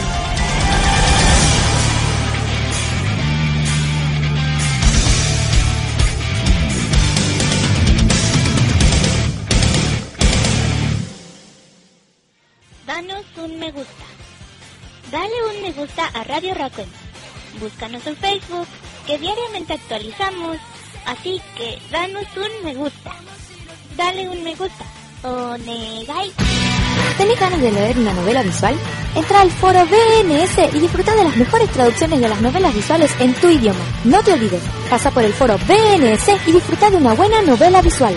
Danos un me gusta. Dale un me gusta a Radio Rakuen. Búscanos en Facebook, que diariamente actualizamos. Así que danos un me gusta. Dale un me gusta. Onegai. ¿Tenés ganas de leer una novela visual? Entra al foro B N S y disfruta de las mejores traducciones de las novelas visuales en tu idioma. No te olvides, pasa por el foro B N S y disfruta de una buena novela visual.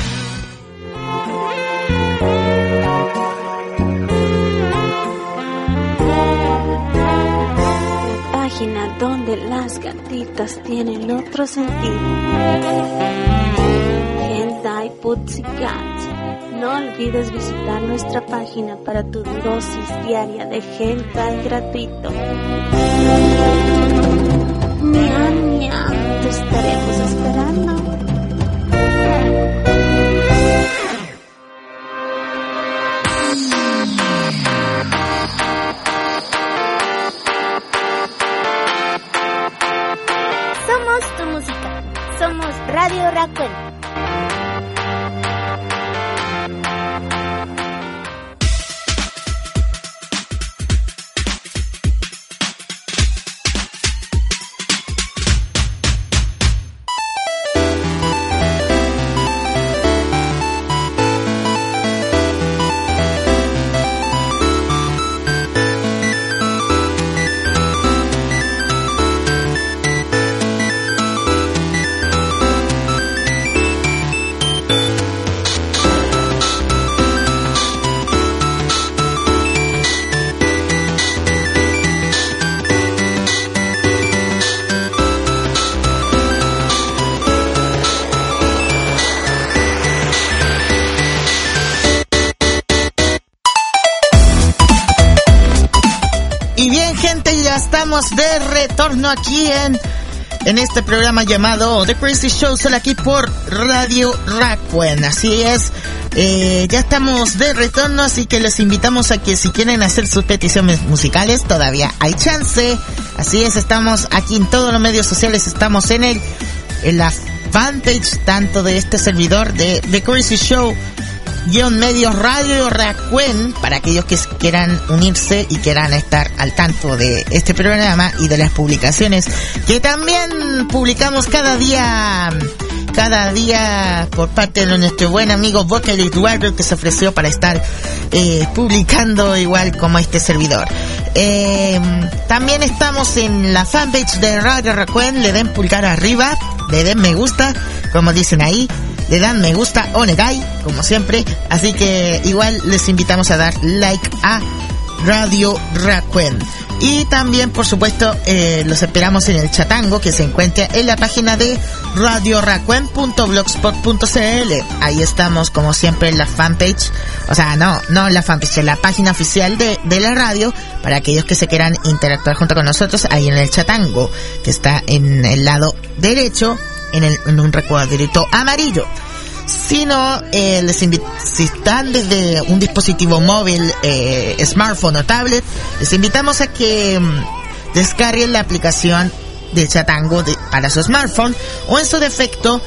Donde las gatitas tienen otro sentido. Hentai Putzigat. No olvides visitar nuestra página para tu dosis diaria de hentai gratuito. Miam, miam, te estaremos esperando. Tu música. Somos Radio Rakuen. Estamos de retorno aquí en en este programa llamado The Crazy Show, solo aquí por Radio Rakuen. Así es, eh, ya estamos de retorno, así que les invitamos a que si quieren hacer sus peticiones musicales, todavía hay chance. Así es, estamos aquí en todos los medios sociales, estamos en el en la fanpage tanto de este servidor de The Crazy Show guión medio Radio Rakuen, para aquellos que quieran unirse y quieran estar al tanto de este programa y de las publicaciones que también publicamos cada día cada día por parte de nuestro buen amigo Vocal Eduardo, que se ofreció para estar eh, publicando igual como este servidor. Eh, también estamos en la fanpage de Radio Rakuen, le den pulgar arriba, le den me gusta, como dicen ahí, le dan me gusta o negai, como siempre, así que igual les invitamos a dar like a Radio Rakuen. Y también, por supuesto, eh, los esperamos en el chatango que se encuentra en la página de radio rakuen punto blogspot punto c l. Ahí estamos, como siempre, en la fanpage, o sea, no, no en la fanpage, en la página oficial de, de la radio, para aquellos que se quieran interactuar junto con nosotros, ahí en el chatango, que está en el lado derecho, en, el, en un recuadrito amarillo. Si no, eh, les invito, si están desde un dispositivo móvil, eh, smartphone o tablet, les invitamos a que um, descarguen la aplicación de Chatango de, para su smartphone, o en su defecto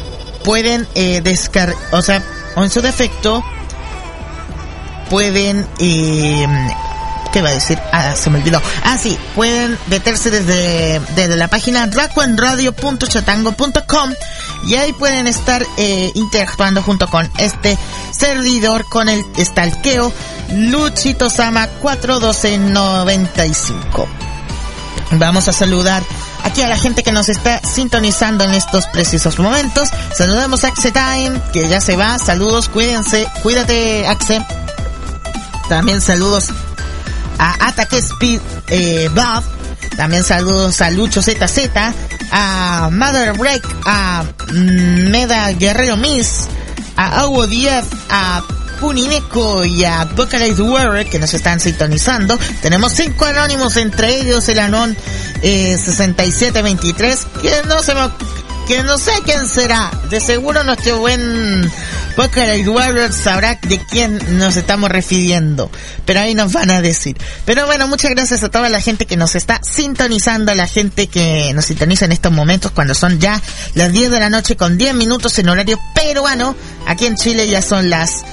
pueden eh, descargar, o sea, o en su defecto pueden eh, ¿Qué iba a decir? Ah, se me olvidó. Ah, sí, pueden meterse desde, desde la página racuenradio punto chatango punto com y ahí pueden estar eh, interactuando junto con este servidor, con el stalkeo Luchito Sama cuatro doce noventa y cinco. Vamos a saludar aquí a la gente que nos está sintonizando en estos precisos momentos. Saludamos a Axe Time, que ya se va. Saludos, cuídense, cuídate, Axe. También saludos a Ataque Speed eh, Bob. También saludos a Lucho Z Z, a Mother Break, a Meda Guerrero Miss, a Awo Diez, a Punineko y a Vocalize Warrior, que nos están sintonizando. Tenemos cinco anónimos, entre ellos el Anon eh, sesenta y siete veintitrés, que no se me, que no sé quién será. De seguro nuestro buen Vocalize Warrior sabrá de quién nos estamos refiriendo, pero ahí nos van a decir. Pero bueno, muchas gracias a toda la gente que nos está sintonizando, a la gente que nos sintoniza en estos momentos cuando son ya las diez de la noche con diez minutos en horario peruano. Aquí en Chile ya son las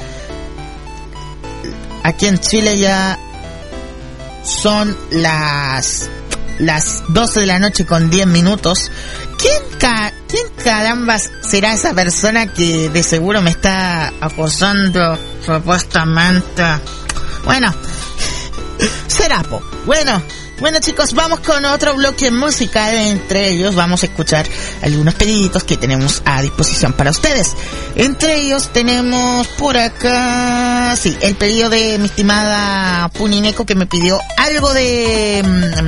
Aquí en Chile ya son las las doce de la noche con diez minutos. ¿Quién, ca, ¿Quién carambas será esa persona que de seguro me está acosando supuestamente? Bueno, será po. Bueno, bueno chicos, vamos con otro bloque musical. Entre ellos vamos a escuchar algunos pediditos que tenemos a disposición para ustedes. Entre ellos tenemos por acá, sí, el pedido de mi estimada Punineko, que me pidió algo de...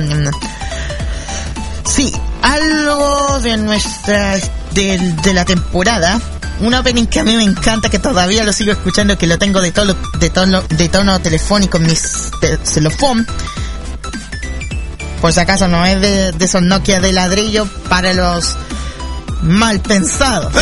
Sí, algo de nuestra... de, de la temporada. Un opening que a mí me encanta, que todavía lo sigo escuchando, que lo tengo de tono, de tono, de tono telefónico en mis celofón. Por si acaso no es de, de esos Nokia de ladrillo para los mal pensados.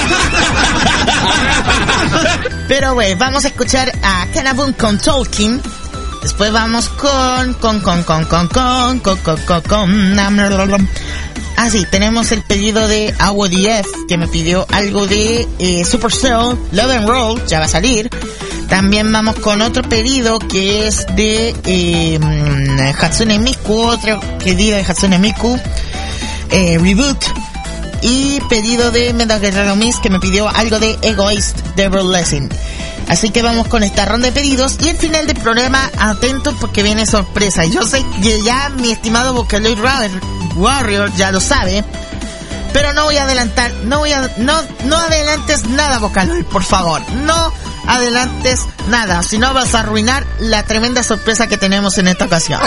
Pero bueno, vamos a escuchar a Kanabun con Tolkien. Después vamos con con con con con con con con con con Ah, sí, tenemos el pedido de Awo Diez, que me pidió algo de eh, Supercell, Love and Roll, ya va a salir. También vamos con otro pedido que es de eh, Hatsune Miku, otro pedido de Hatsune Miku, eh, Reboot. Y pedido de Meda Guerrero Miss, que me pidió algo de Egoist, Devil Lesson. Así que vamos con esta ronda de pedidos. Y al final del programa, atentos porque viene sorpresa. Yo sé que ya mi estimado Vocaloid Warrior ya lo sabe, pero no voy a adelantar, no voy a, no, no adelantes nada, Vocaloid, por favor. No adelantes nada, si no vas a arruinar la tremenda sorpresa que tenemos en esta ocasión.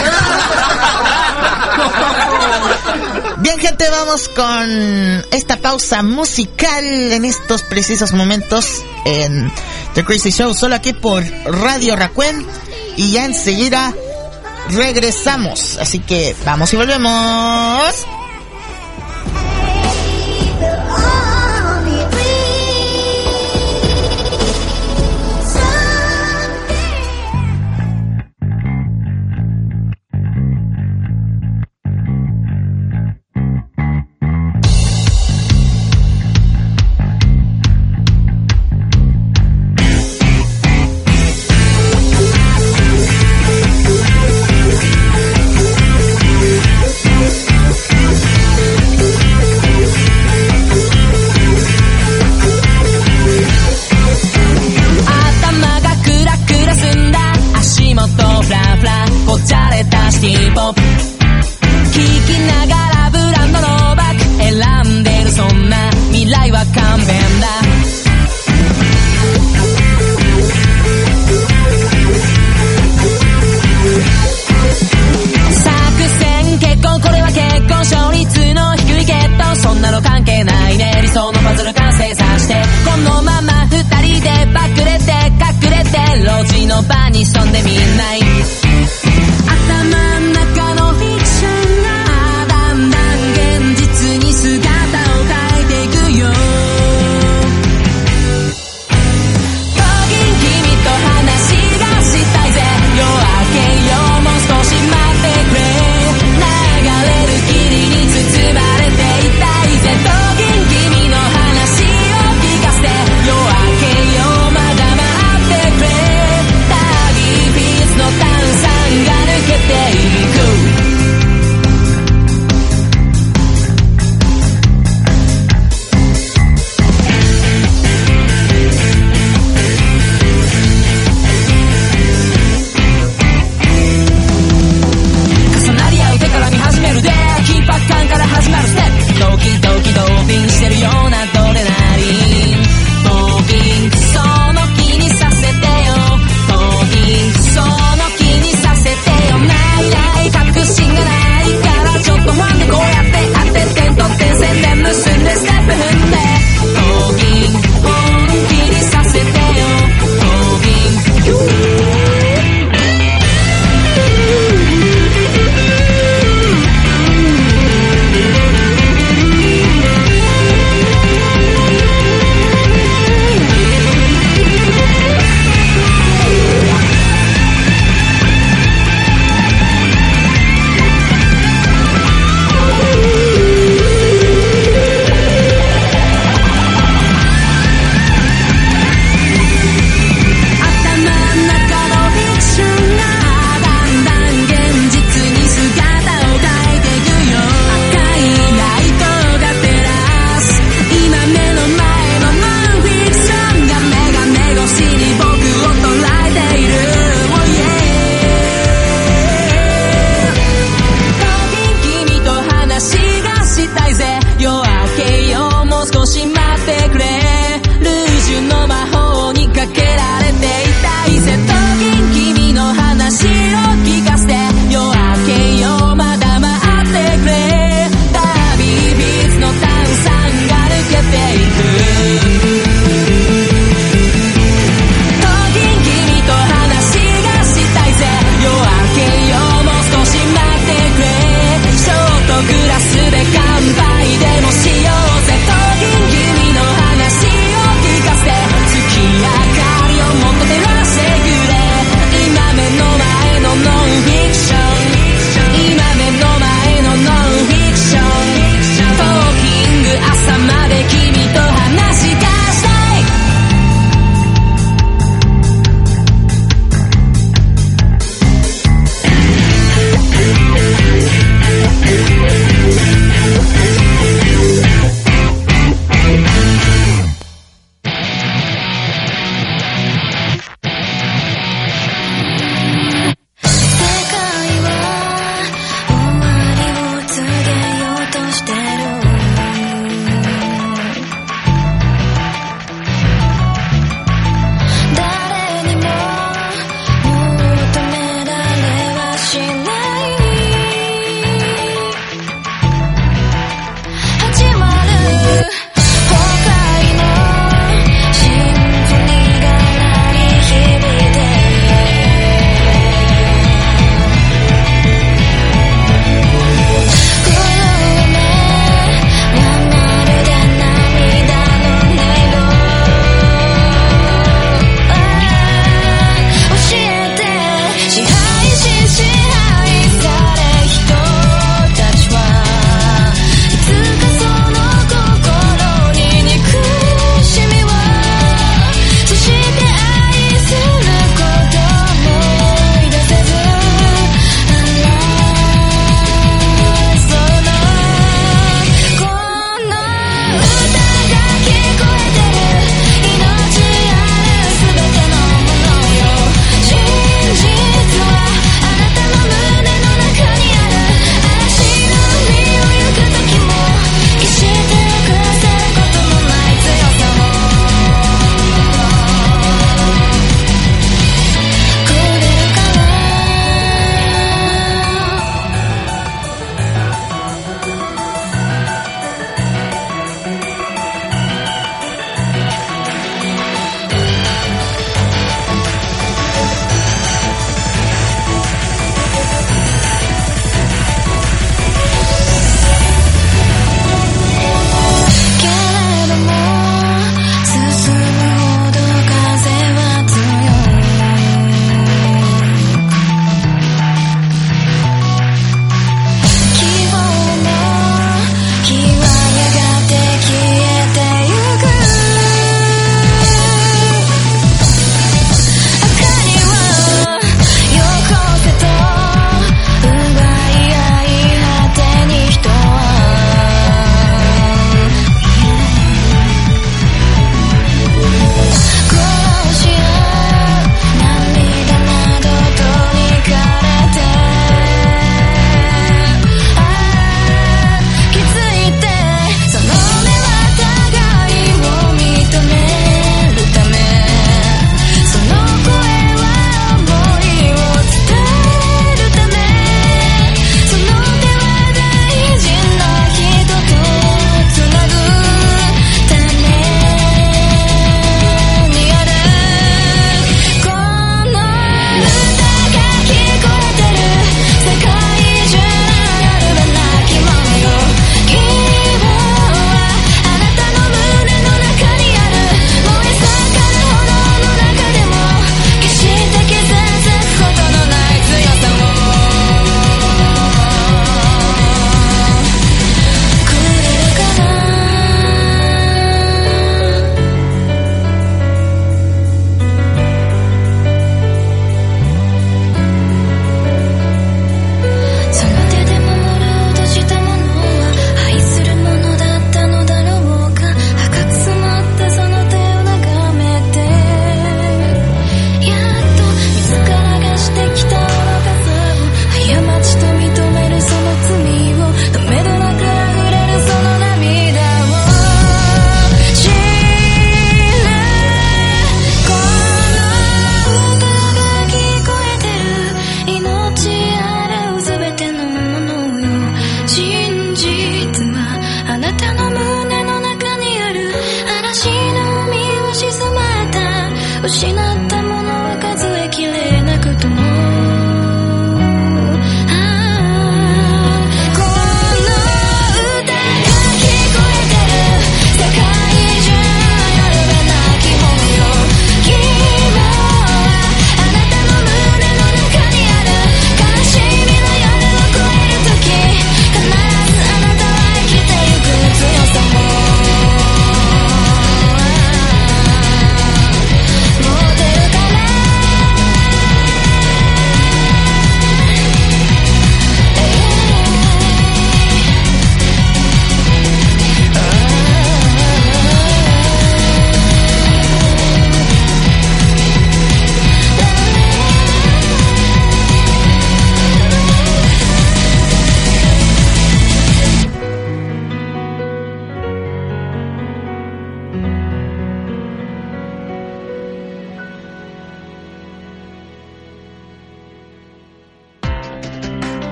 Bien, gente, vamos con esta pausa musical en estos precisos momentos en The Crazy Show, solo aquí por Radio Racuen, y ya enseguida regresamos, así que vamos y volvemos. Sun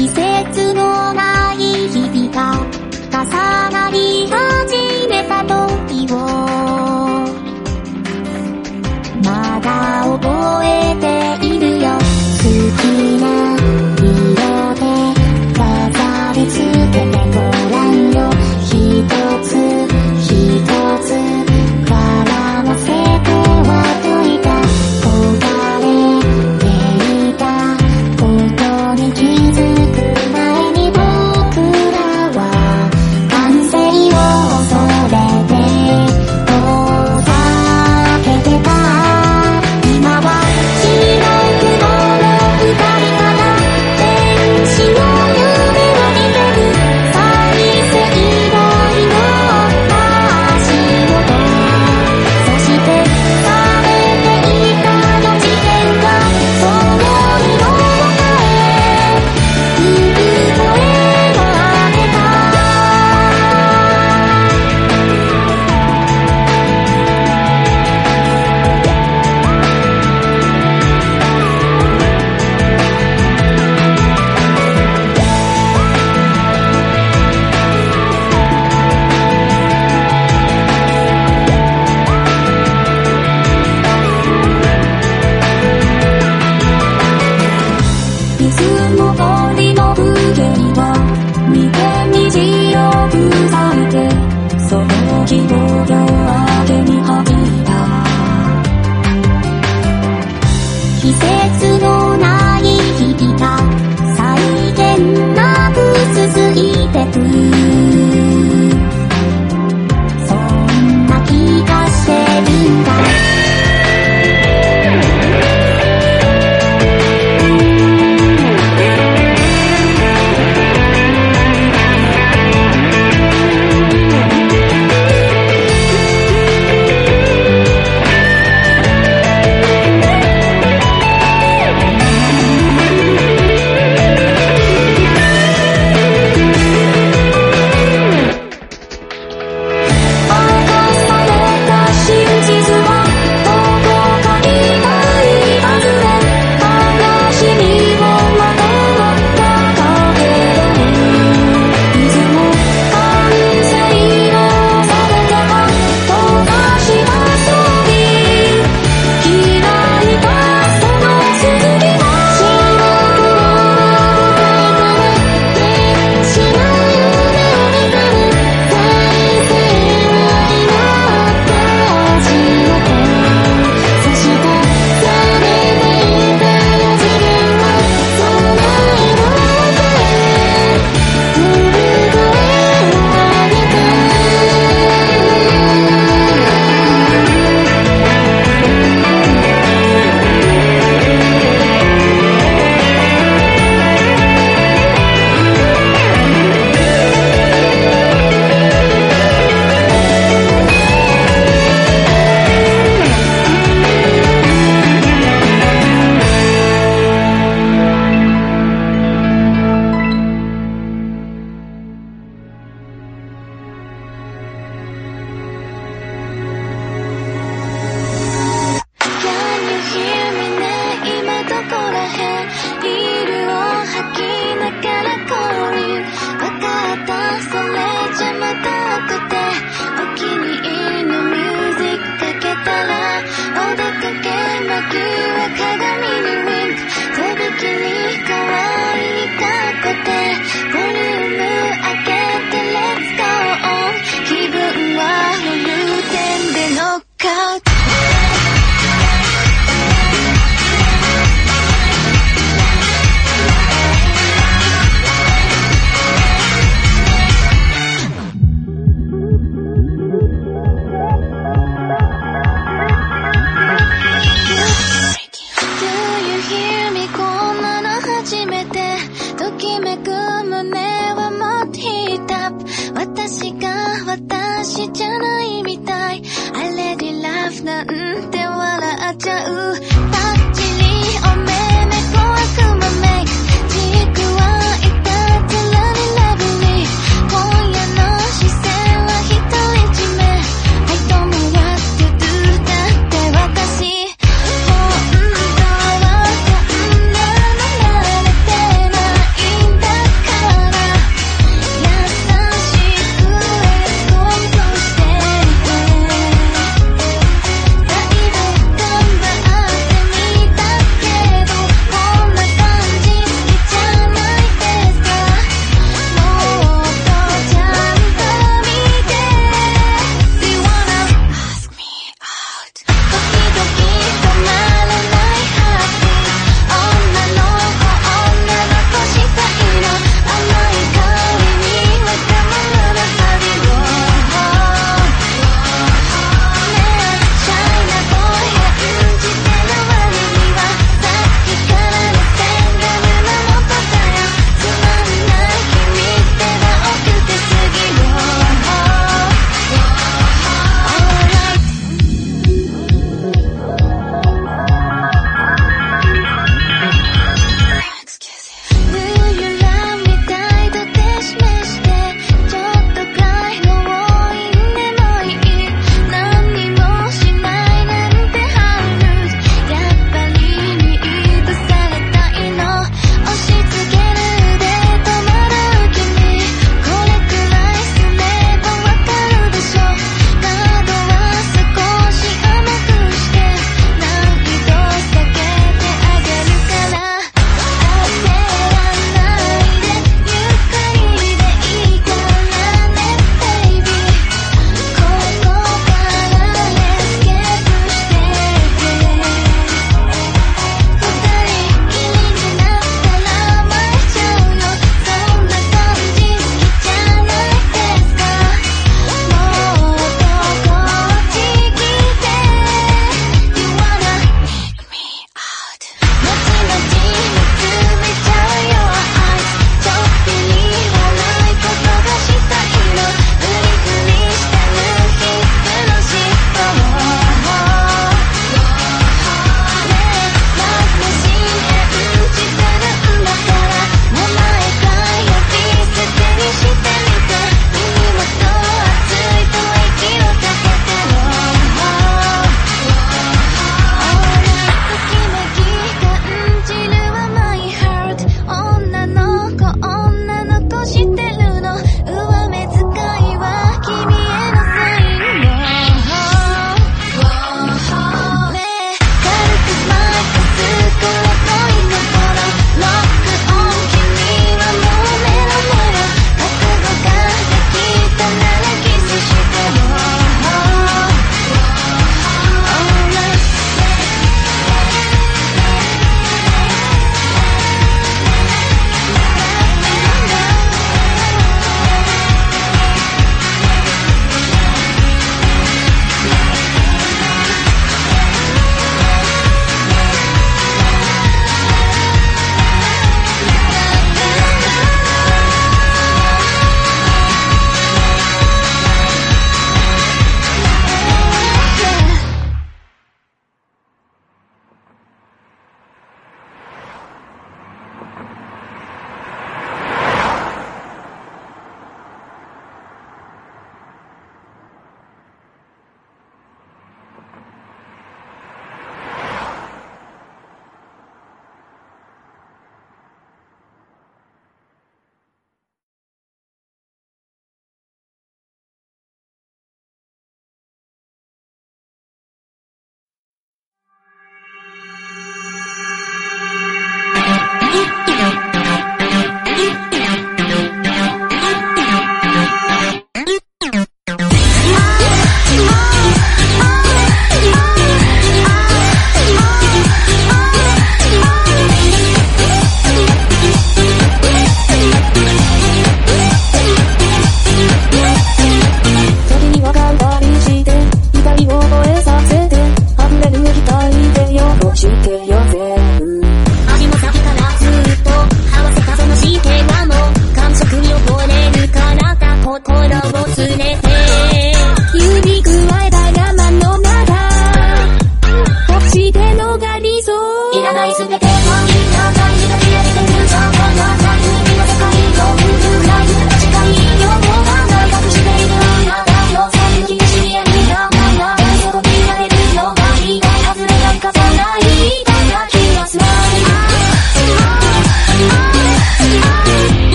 季節のない日々が重なり始めた時をまだ覚えているよ。好きな色で飾り付けてごらんよ。一つ一つ絡ませては解いた焦がれていたことに気づく前に僕らは完成を恐れて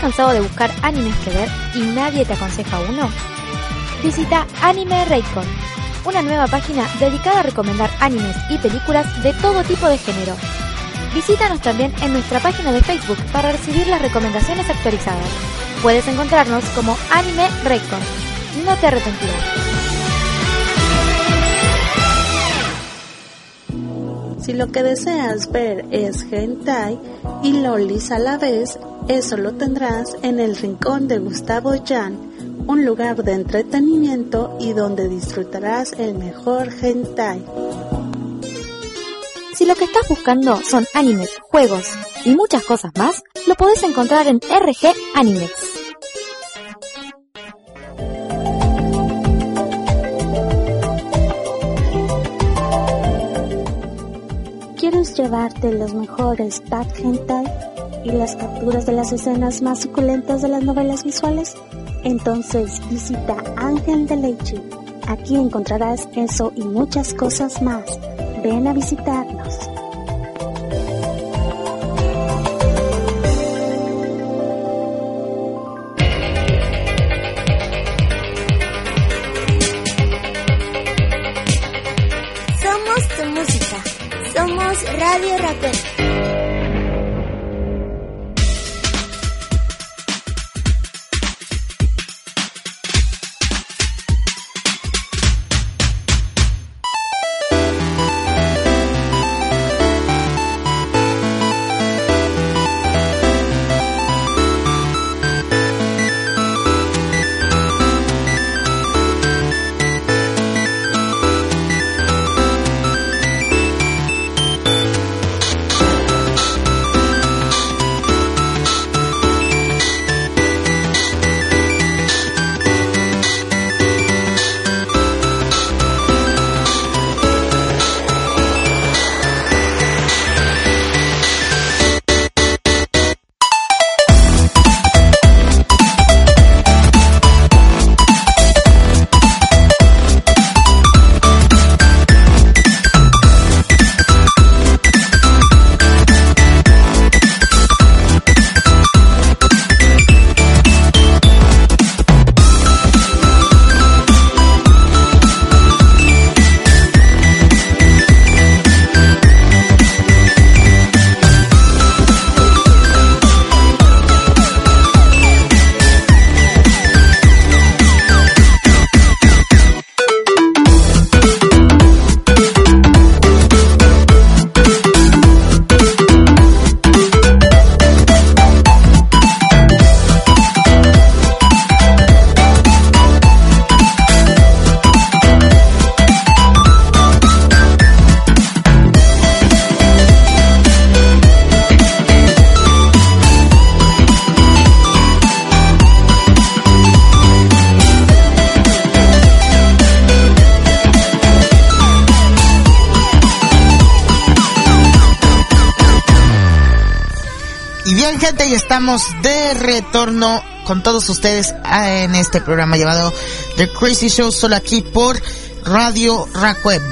cansado de buscar animes que ver y nadie te aconseja uno? Visita Anime Raycon, una nueva página dedicada a recomendar animes y películas de todo tipo de género. Visítanos también en nuestra página de Facebook para recibir las recomendaciones actualizadas. Puedes encontrarnos como Anime Raycon. No te arrepentirás. Si lo que deseas ver es hentai y lolis a la vez, eso lo tendrás en el rincón de Gustavo Yan, un lugar de entretenimiento y donde disfrutarás el mejor hentai. Si lo que estás buscando son animes, juegos y muchas cosas más, lo podés encontrar en R G Animex. ¿Quieres llevarte los mejores pack hentai y las capturas de las escenas más suculentas de las novelas visuales? Entonces visita Ángel de Leche. Aquí encontrarás eso y muchas cosas más. Ven a visitarnos. Somos tu música. Somos Radio Raccoon. Gente, y estamos de retorno con todos ustedes en este programa llamado The Crazy Show, solo aquí por Radio Raccoon.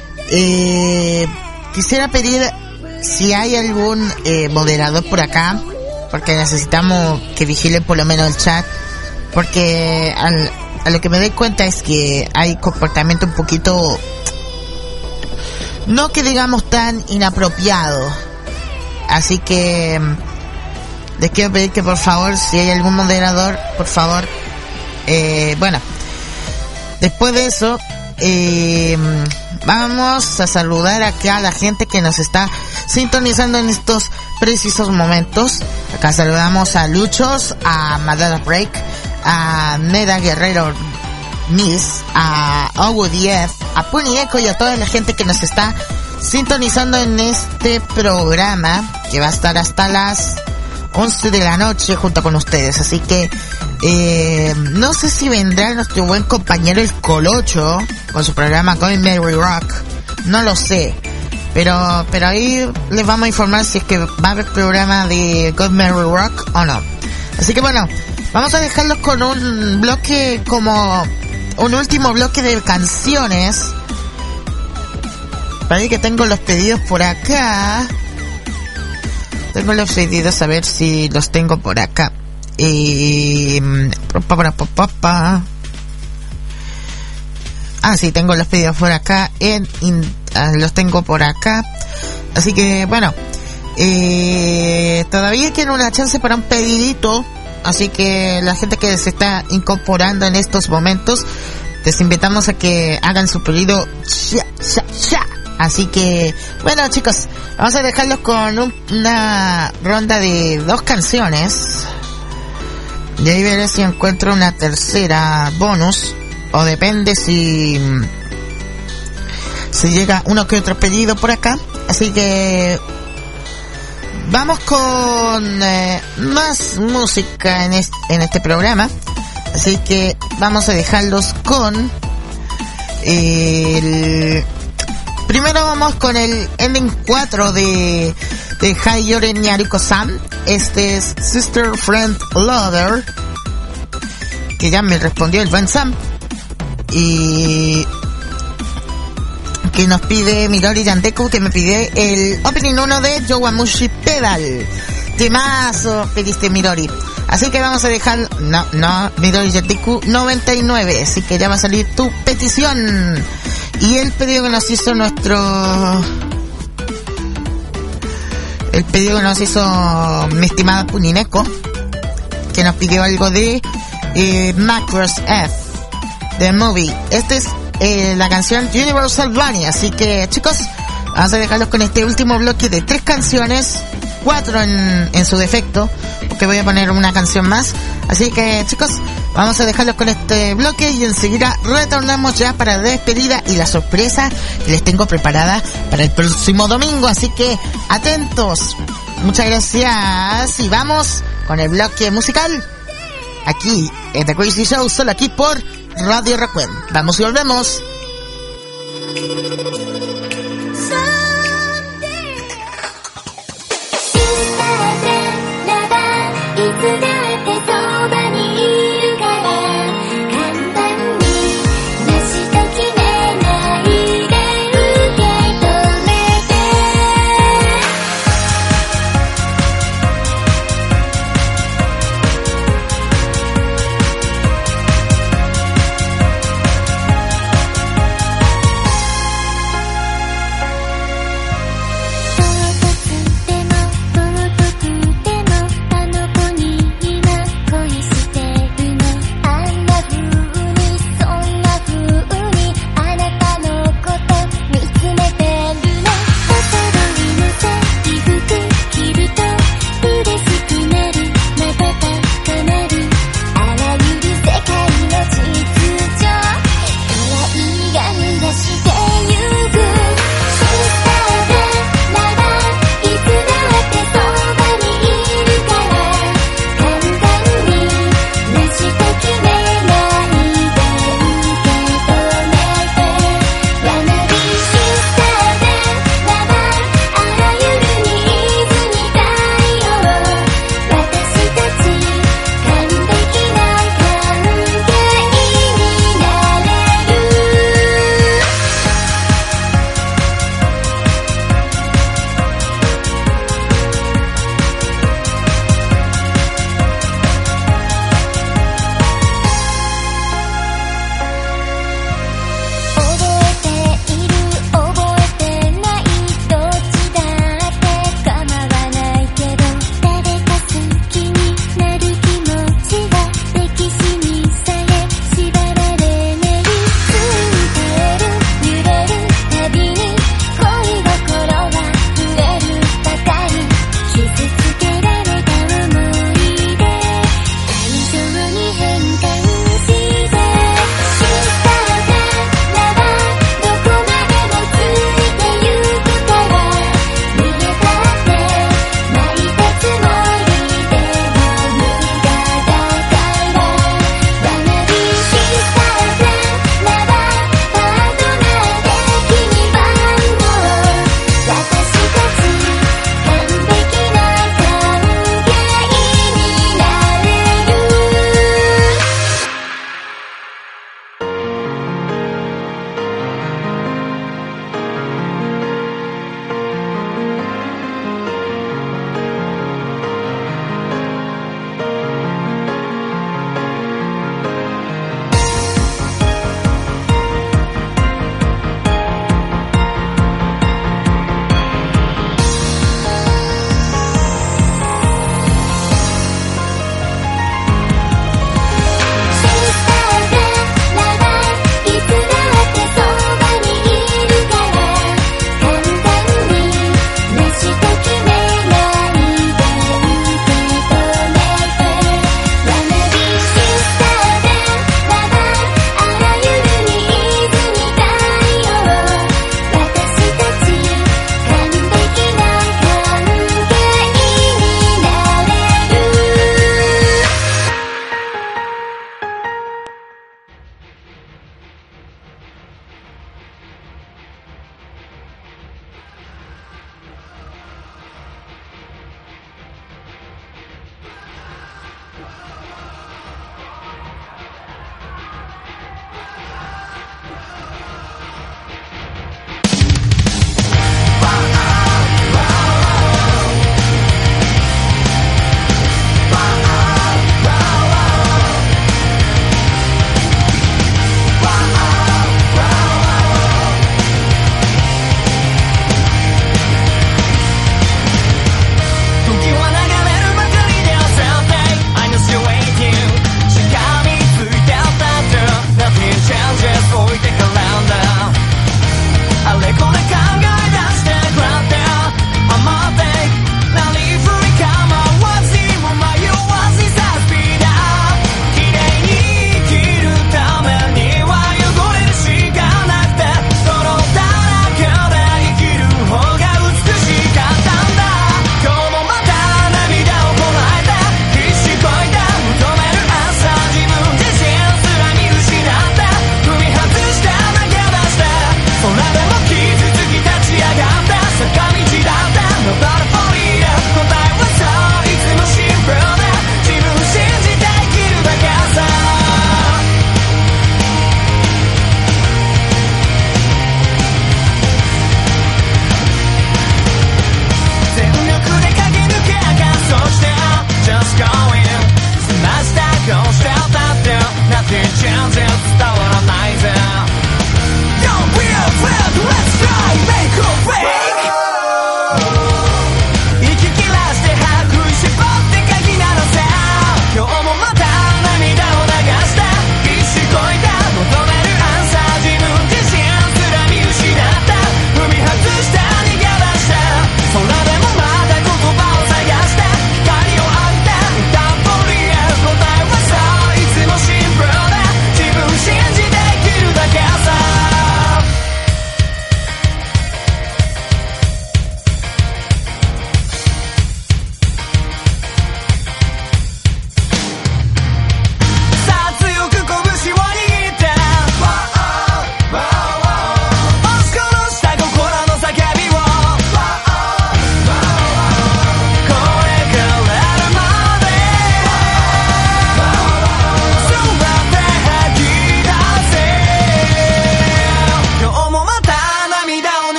Eh, quisiera pedir si hay algún eh, moderador por acá, porque necesitamos que vigilen por lo menos el chat, porque al, a lo que me doy cuenta es que hay comportamiento un poquito, no que digamos tan inapropiado, así que les quiero pedir que por favor, si hay algún moderador, por favor, eh, bueno, después de eso, eh, vamos a saludar acá a la gente que nos está sintonizando en estos precisos momentos. Acá saludamos a Luchos, a Madonna Break, a Neda Guerrero Miss, a Owo diez, a Puni Echo y a toda la gente que nos está sintonizando en este programa que va a estar hasta las once de la noche junto con ustedes. Así que eh, no sé si vendrá nuestro buen compañero el Colocho con su programa Going Merry Rock, no lo sé, pero pero ahí les vamos a informar si es que va a haber programa de Going Merry Rock o no. Así que bueno, vamos a dejarlos con un bloque, como un último bloque de canciones. Parece que tengo los pedidos por acá. Tengo los pedidos, a ver si los tengo por acá. Eh, pa, pa, pa, pa, pa. Ah, sí, tengo los pedidos por acá. En, in, ah, los tengo por acá. Así que, bueno, eh, todavía quiero una chance para un pedidito. Así que la gente que se está incorporando en estos momentos, les invitamos a que hagan su pedido ya, ya, ya. Así que, bueno, chicos, vamos a dejarlos con un, una ronda de dos canciones. Y ahí veré si encuentro una tercera bonus. O depende si si llega uno que otro pedido por acá. Así que vamos con eh, más música en este, en este programa. Así que vamos a dejarlos con el... Primero vamos con el ending cuatro de de Hayore Nyariko-san. Este es Sister Friend Lover, que ya me respondió el buen Sam, y que nos pide Midori Yandeku, que me pide el opening uno de Yowamushi Pedal. Temazo pediste, Midori. Así que vamos a dejar... No, no, Midori Yandeku noventa y nueve. Así que ya va a salir tu petición. Y el pedido que nos hizo nuestro... El pedido que nos hizo mi estimada Punineko, que nos pidió algo de eh, Macross F, The Movie. Este es eh, la canción Universal Bunny. Así que, chicos, vamos a dejarlos con este último bloque de tres canciones, cuatro en, en su defecto, porque voy a poner una canción más. Así que, chicos, vamos a dejarlos con este bloque y enseguida retornamos ya para la despedida y la sorpresa que les tengo preparada para el próximo domingo. Así que, atentos. Muchas gracias y vamos con el bloque musical aquí en The Crazy Show, solo aquí por Radio Rakuen. Vamos y volvemos. 「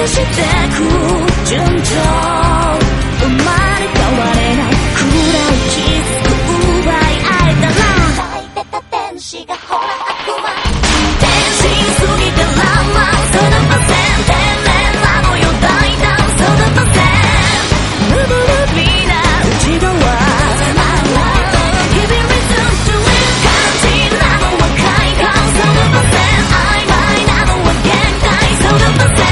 してく順調生まれ変われない暗い傷奪い合えたら抱いてた天使がほら悪魔天使すぎてランマンそのパセン天然なのよ大胆そのパセンムブルビーな内側Give me reason to live 肝心なのは快感そのパセン曖昧なのは限界そのパセン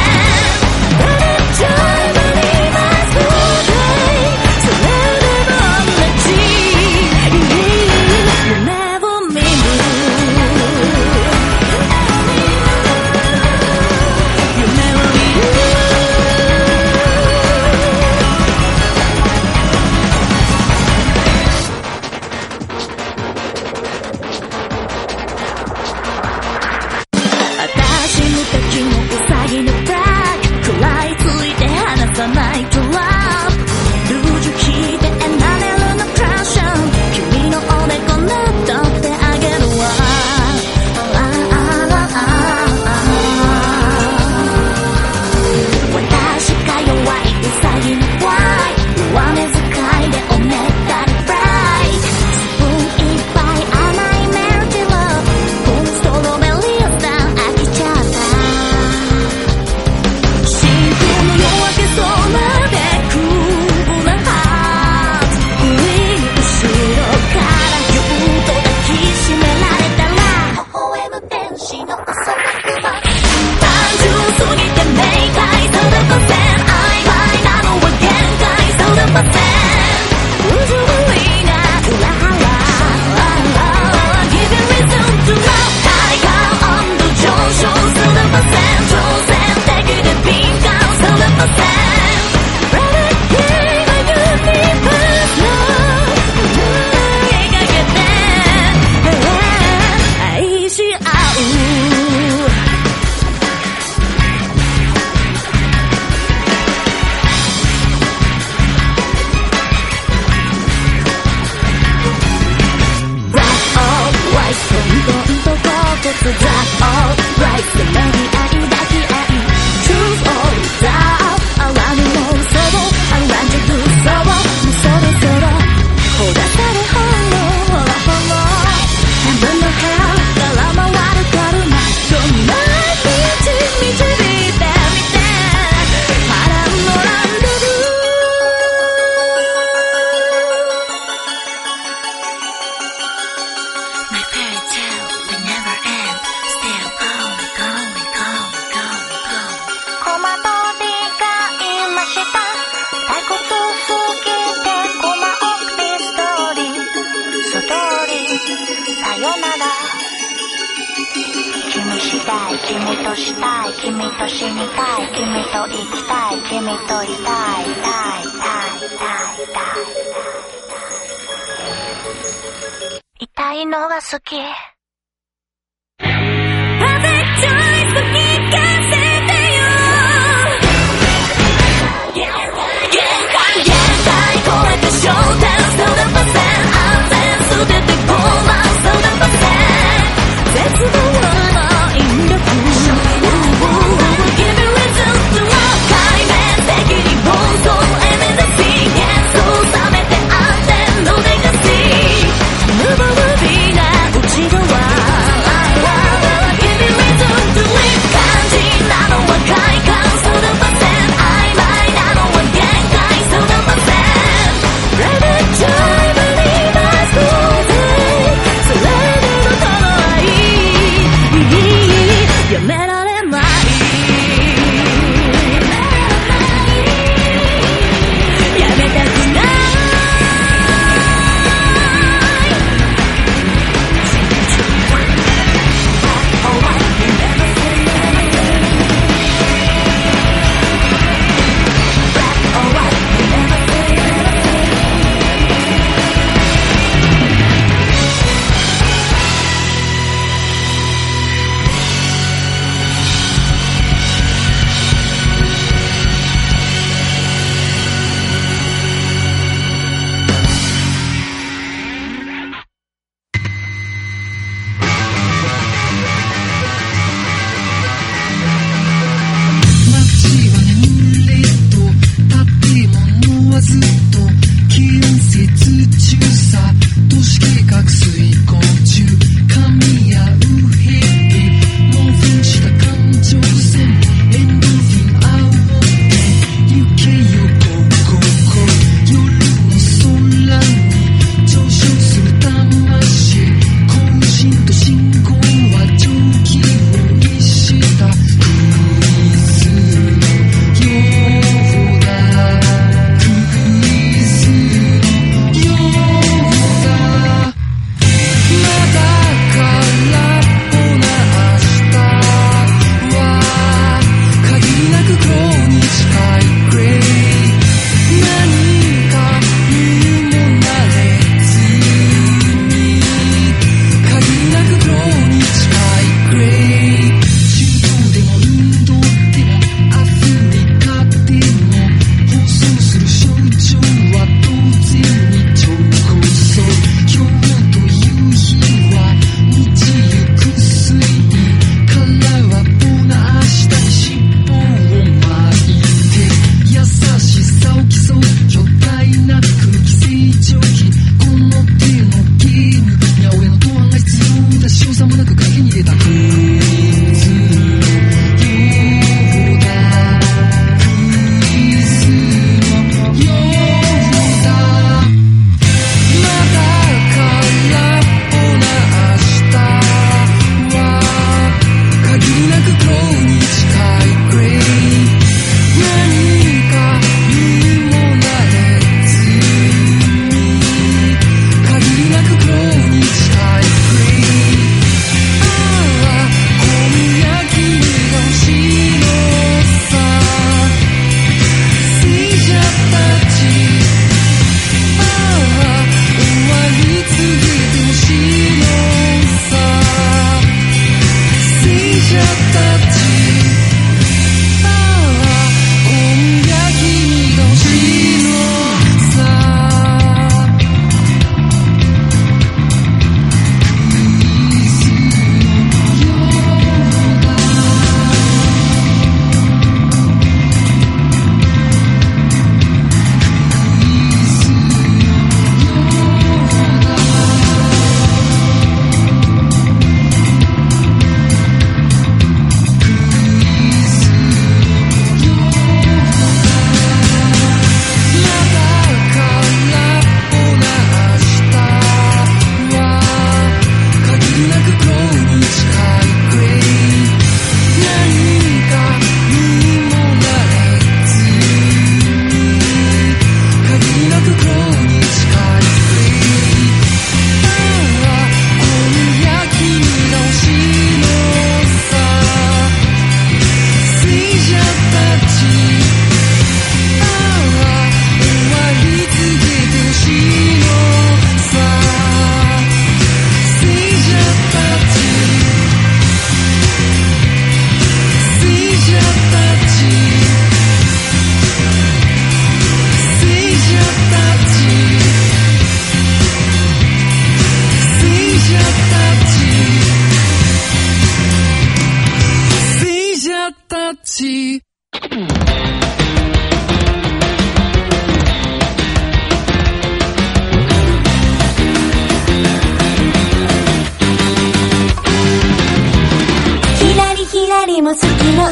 Give me reason to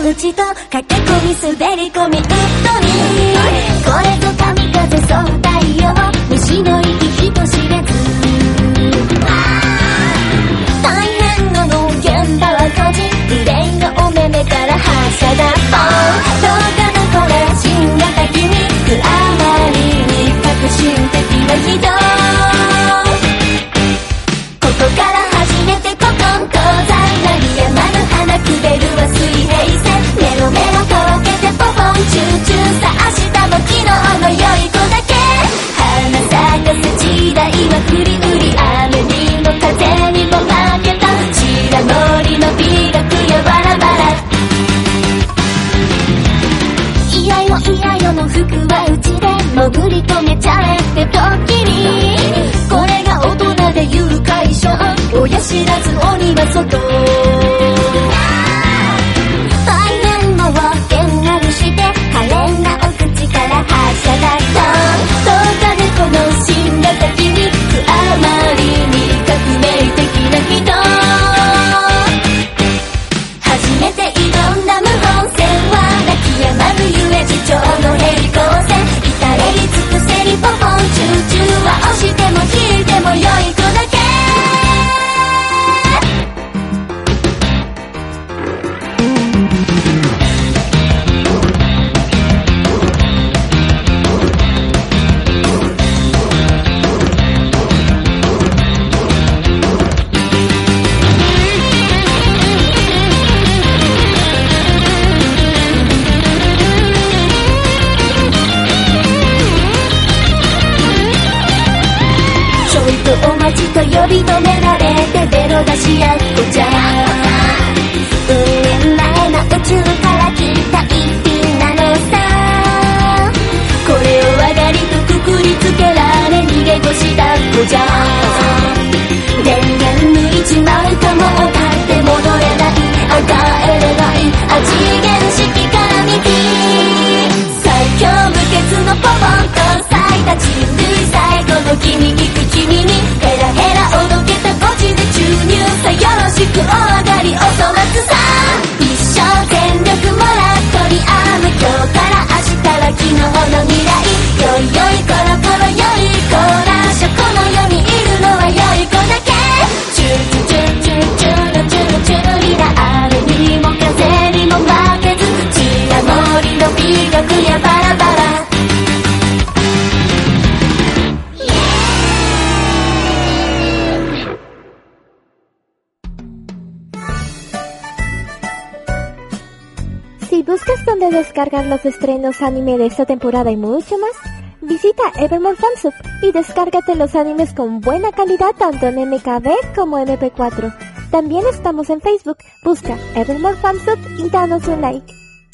口と駆け込み滑り込みうっとり、これぞ神風そう太陽、虫の息人知れず、大変なの現場は閉じ、ブレインのお目目から発射だポン、どうかなこれ新型ギミック、あまりに革新的な人、ここから初めてココンとザ鳴りやまぬ花くべるは水平線、メロメロとろけてポポンチューチュー、さ明日も昨日の良い子だけ、花咲かせ時代は振り売り、雨にも風にも負けた白のりの美学やバラバラ、いやよいやよの服はうちで潜り込めちゃえってドッキリ、これが大人で誘拐ショー、親知らず鬼は外、大変なわけなるして可憐なお口から発射だと、どうかねこの新型ギミック、あまりに革命的な人、初めて挑んだ無本線は泣き止まぬゆえ次長のヘリ光線、至れり尽くせりポポンチューチューは押しても引いても良い子だけ、お待ちと呼び止められてベロ出しやっこちゃ、うん年前の宇宙から来た一品なのさ、これを上がりとくくりつけられ逃げ腰だっこじゃ、電源抜いちまうかもだって戻れない、あがえれないあ次元式から右、最強無欠のポポンと咲いた人類最後の君に君にヘラヘラおどけたゴチで注入さ、よろしくお上がりおそ松さん、一生全力もらっとりあむ、今日から明日は昨日の未来、よいよいコロコロよい子らしょ、この世にいるのは良い子だけ、チューチュチュチュチュルチュルチュルリラ、雨にも風にも負けず、血や森の美学やバラバラ、 Si buscas dónde descargar los estrenos anime de esta temporada y mucho más, visita Evermore Fansub y descárgate los animes con buena calidad tanto en M K B como M P cuatro. También estamos en Facebook, busca Evermore Fansub y danos un like.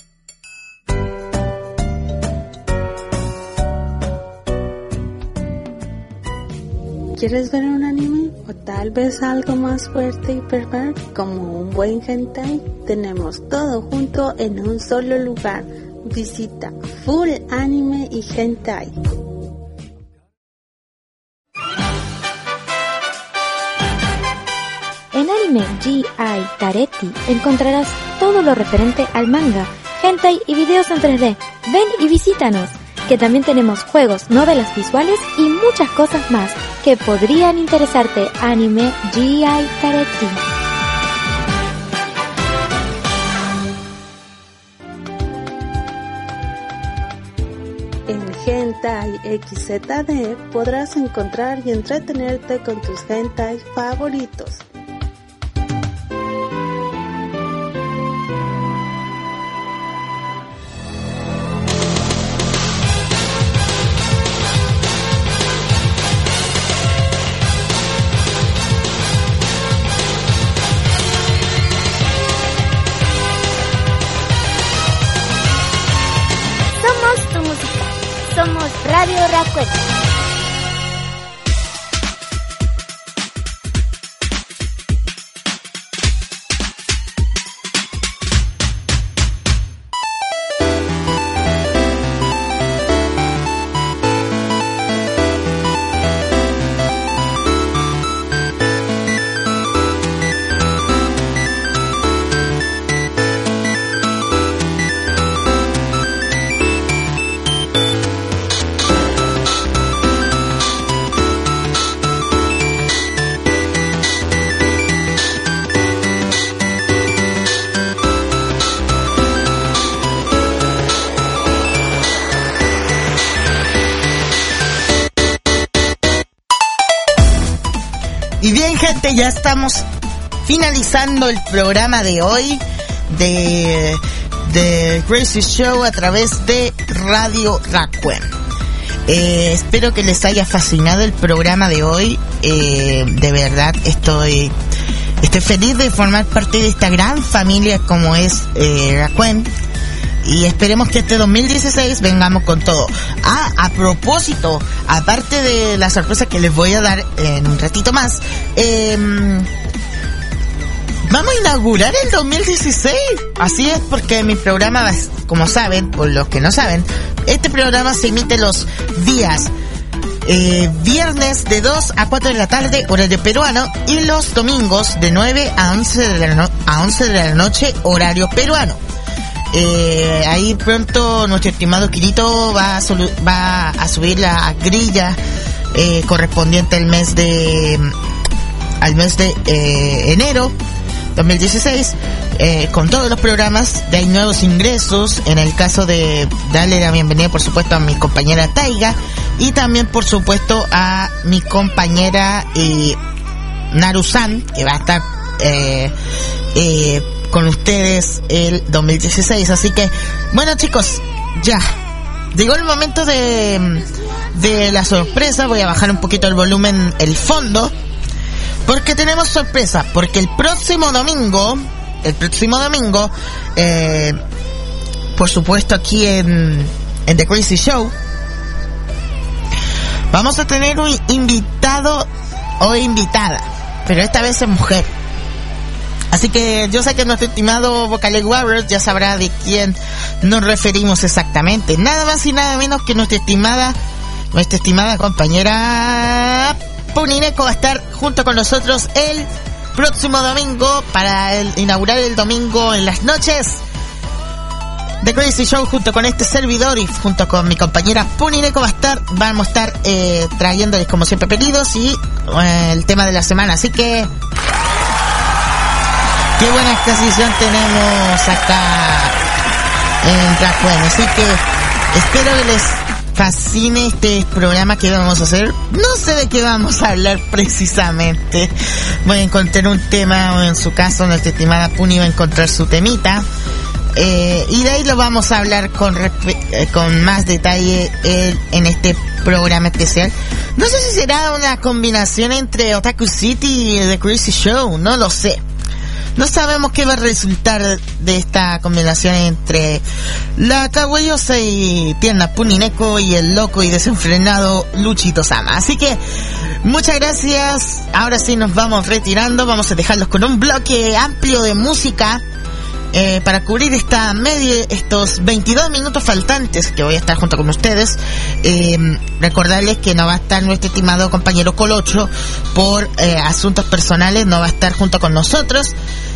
¿Quieres ver un anime o tal vez algo más fuerte y perverso como un buen hentai? Tenemos todo junto en un solo lugar. Visita Full Anime y Hentai. En Anime G I Taretti encontrarás todo lo referente al manga, hentai y videos en tres D. Ven y visítanos, que también tenemos juegos, novelas visuales y muchas cosas más que podrían interesarte. Anime G I Taretti. En Hentai X Z D podrás encontrar y entretenerte con tus hentai favoritos. Somos Radio Racuen. bien, gente, ya estamos finalizando el programa de hoy de, de Crazy Show a través de Radio Raccoon. Eh, espero que les haya fascinado el programa de hoy. Eh, de verdad estoy estoy feliz de formar parte de esta gran familia como es eh, Raccoon. Y esperemos que este dos mil dieciséis vengamos con todo. Ah, a propósito, aparte de la sorpresa que les voy a dar en un ratito más, eh, vamos a inaugurar el dos mil dieciséis. Así es, porque mi programa, como saben, por los que no saben, este programa se emite los días eh, viernes de dos a cuatro de la tarde, horario peruano, y los domingos de nueve a once de la, no- a once de la noche, horario peruano. Eh, ahí pronto nuestro estimado Kirito va a, solu- va a subir la grilla eh, correspondiente al mes de al mes de eh, enero dos mil dieciséis, eh, con todos los programas. De ahí nuevos ingresos, en el caso de darle la bienvenida por supuesto a mi compañera Taiga, y también por supuesto a mi compañera eh, Naru-san, que va a estar eh, eh, con ustedes el dos mil dieciséis. Así que, bueno, chicos, ya llegó el momento de de la sorpresa. Voy a bajar un poquito el volumen, el fondo, porque tenemos sorpresa, porque el próximo domingo, el próximo domingo, eh, por supuesto aquí en, en The Crazy Show, vamos a tener un invitado o invitada, pero esta vez es mujer. Así que yo sé que nuestro estimado Vocaloid Warriors ya sabrá de quién nos referimos exactamente. Nada más y nada menos que nuestra estimada, nuestra estimada compañera Punineko va a estar junto con nosotros el próximo domingo para el, inaugurar el domingo en las noches The Crazy Show, junto con este servidor y junto con mi compañera Punineko va a estar, vamos a estar eh, trayéndoles como siempre pedidos y eh, el tema de la semana. Así que qué buena exposición tenemos acá en Raccoon. Así que espero que les fascine este programa que vamos a hacer. No sé de qué vamos a hablar precisamente. Voy a encontrar un tema, o en su caso nuestra estimada Puni va a encontrar su temita. Eh, y de ahí lo vamos a hablar con respe- eh, con más detalle eh, en este programa especial. No sé si será una combinación entre Otaku City y The Crazy Show, no lo sé. No sabemos qué va a resultar de esta combinación entre la kawaiosa y tierna Punineko y el loco y desenfrenado Luchito Sama. Así que muchas gracias. Ahora sí nos vamos retirando. Vamos a dejarlos con un bloque amplio de música eh, para cubrir esta media, estos veintidós minutos faltantes que voy a estar junto con ustedes. Eh, recordarles que no va a estar nuestro estimado compañero Colocho por eh, asuntos personales, no va a estar junto con nosotros.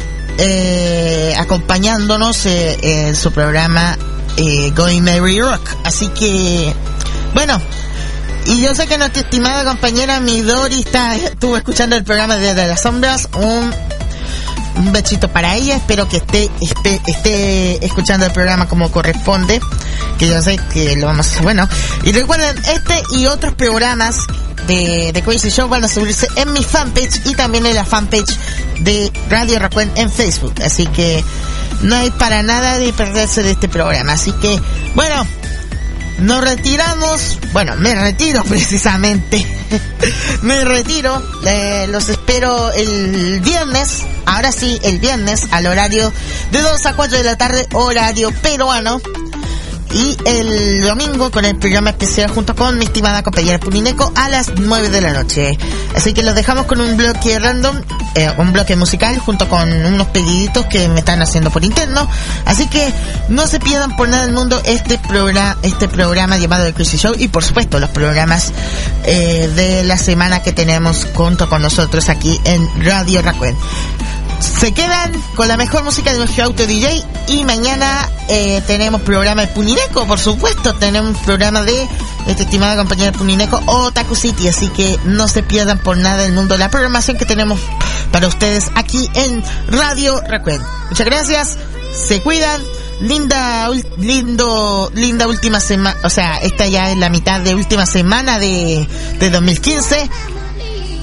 Eh, acompañándonos eh, en su programa eh, Going Merry Rock. Así que, bueno, y yo sé que nuestra estimada compañera Midori está, estuvo escuchando el programa de, de las sombras. Un, un besito para ella. Espero que esté, esté, esté escuchando el programa como corresponde, que yo sé que lo vamos a hacer bueno. Y recuerden, este y otros programas de, de Crazy Show van a subirse en mi fanpage y también en la fanpage de Radio Raccoon en Facebook. Así que no hay para nada de perderse de este programa. Así que, bueno, nos retiramos. Bueno, me retiro precisamente. me retiro. Eh, los espero el viernes. Ahora sí, el viernes al horario de dos a cuatro de la tarde, horario peruano. Y el domingo con el programa especial junto con mi estimada compañera Punineko a las nueve de la noche. Así que los dejamos con un bloque random, eh, un bloque musical junto con unos pediditos que me están haciendo por interno. Así que no se pierdan por nada del mundo este programa, este programa llamado The Crazy Show, y por supuesto los programas eh, de la semana que tenemos junto con nosotros aquí en Radio Raccoon. Se quedan con la mejor música de nuestro auto D J y mañana eh, tenemos programa de Punineko, por supuesto, tenemos programa de esta estimada compañera Punineko Otaku City, así que no se pierdan por nada del mundo la programación que tenemos para ustedes aquí en Radio Raccoon. Muchas gracias, se cuidan, linda, lindo, linda última semana, o sea, esta ya es la mitad de última semana de, de dos mil quince.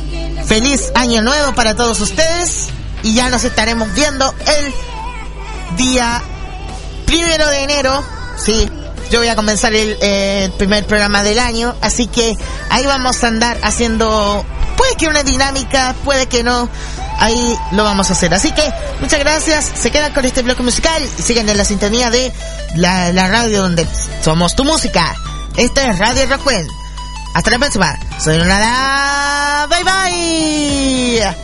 feliz año nuevo para todos ustedes y ya nos estaremos viendo el día primero de enero. Sí, yo voy a comenzar el, eh, el primer programa del año, así que ahí vamos a andar haciendo, puede que una dinámica, puede que no, ahí lo vamos a hacer. Así que muchas gracias, se quedan con este bloque musical y siguen en la sintonía de la, la radio donde somos tu música. Esta es Radio Rockwell. Hasta la próxima. Soy Lunara. Bye bye.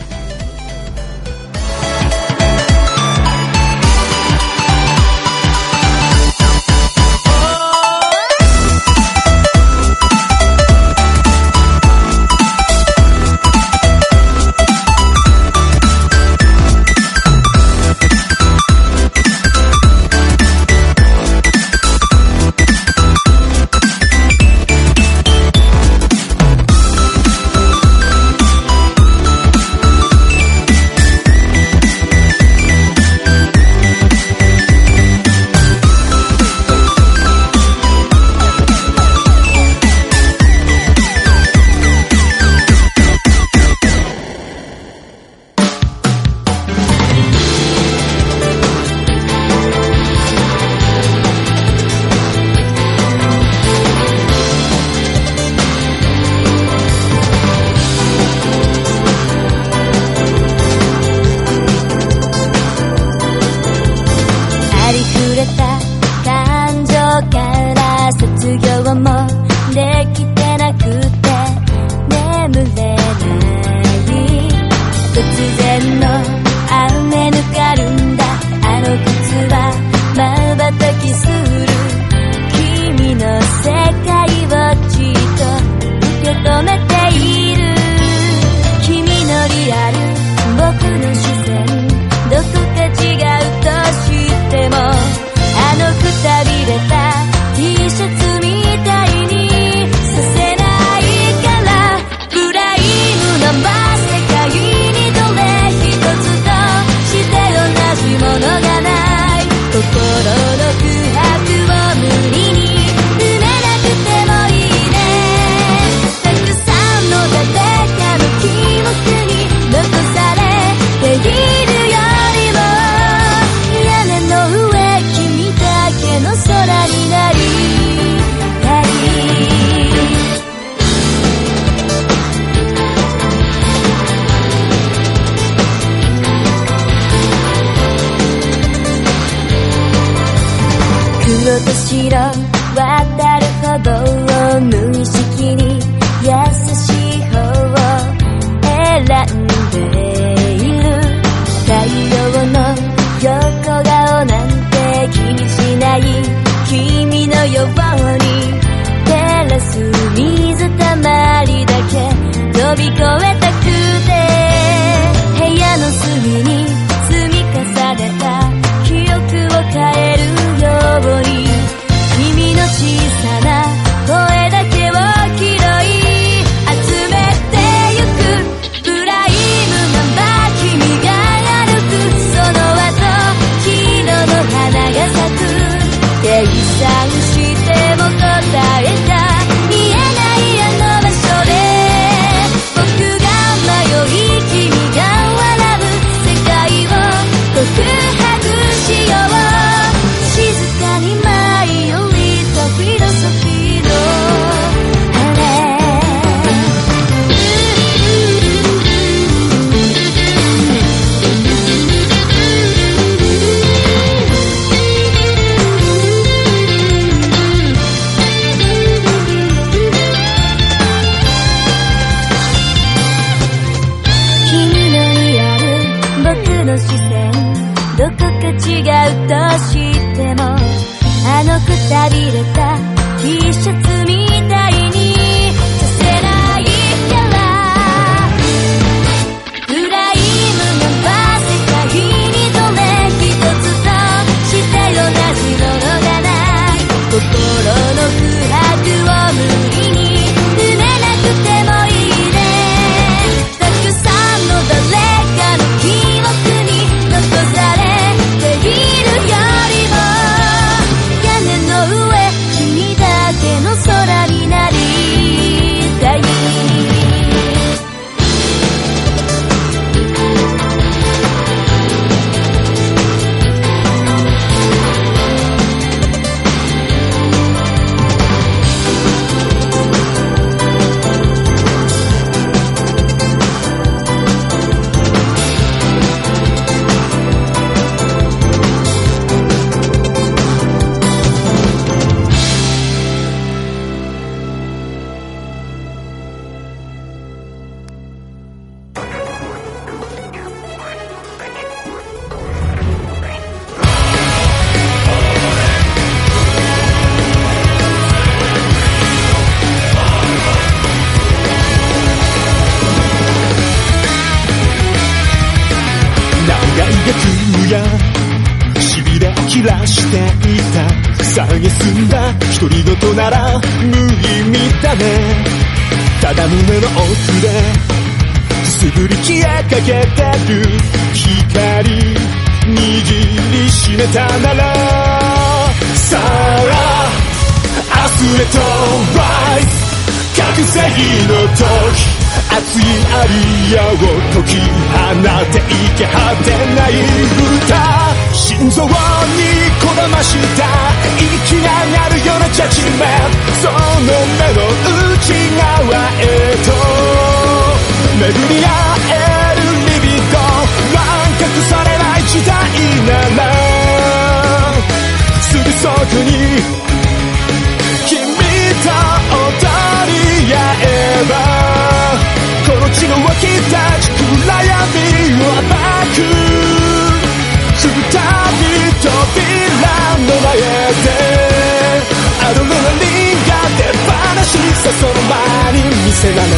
蔑んだ独り言なら無意味だね。ただ胸の奥でくすぶり消えかけてる光握りしめたなら、さあ明日へと Rise 覚醒の時、熱いアリアを解き放っていけ果てない歌、心臓にこだました息が上がるようなジャッジメント、その目の内側へと巡り合えるリビド、乱獲されない時代ならすぐそこに君と踊り合えば、この地の湧き立ち暗闇を暴く、二人扉の前でアドレナリンが出放しさ、その前に見せられ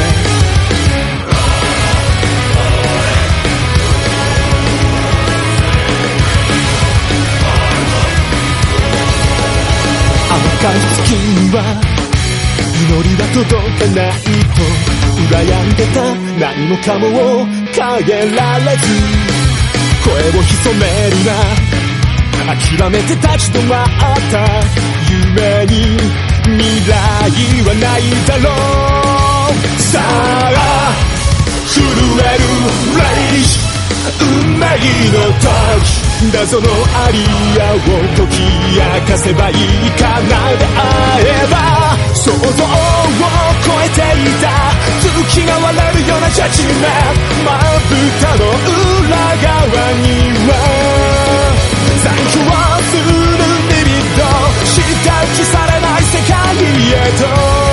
赤い月には祈りは届かないと羨んでた、何もかもを変えられず声を潜めるな、諦めて立ち止まった夢に未来はないだろう。さあ震えるレイジ運命の時、謎のアリアを解き明かせばいい、かなであれば想像を超えていた月が割れるようなジャッジメント、まぶたの裏側には残響するリビド、舌打ちされない世界へと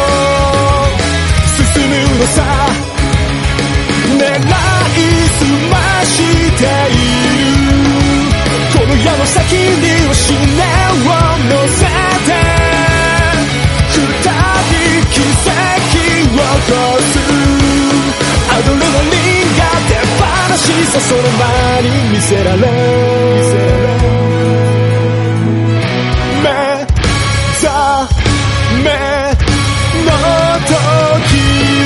進むのさ、狙いすましているこの矢の先には思念を乗せて二人奇跡を起こす、アドレナリンが出放しさ、その前に見せられ目覚めの時、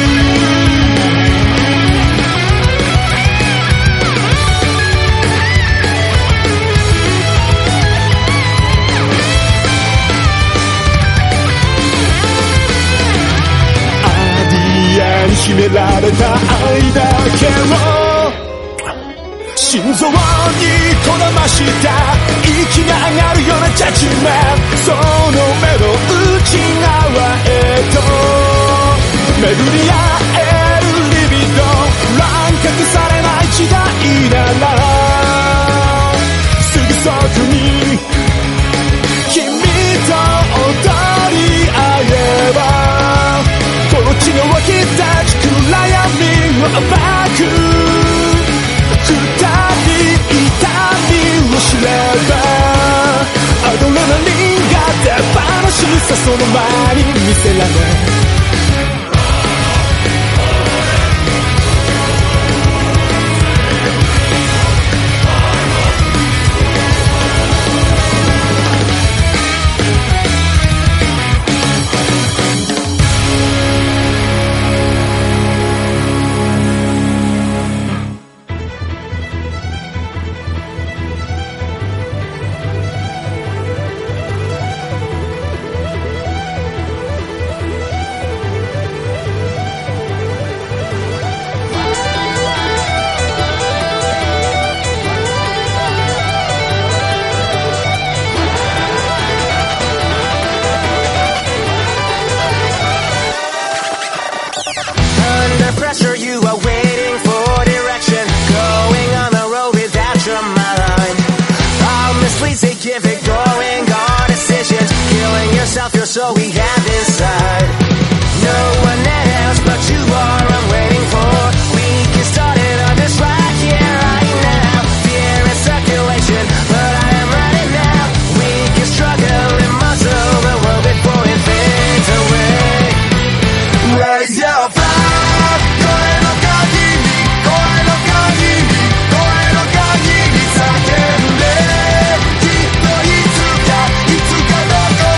秘められた愛だけを心臓にこだました息が上がるようなジャッジメント、その目の内側へと巡り合えるリビド、乱獲されない時代ならすぐそこに君と踊り合えば、この血の湧き立ち暗闇を暴く、二人痛みを知ればアドレナリンが出放しさ、その前に見せられ so we have inside. No one else but you are I'm waiting for. We can start it on this right here, right now. Fear is circulation, but I am ready now. We can struggle and muscle the world before it fades away. Raise your flag, 声の限り、声の限り、声の限り叫んで、きっといつか、いつかどこ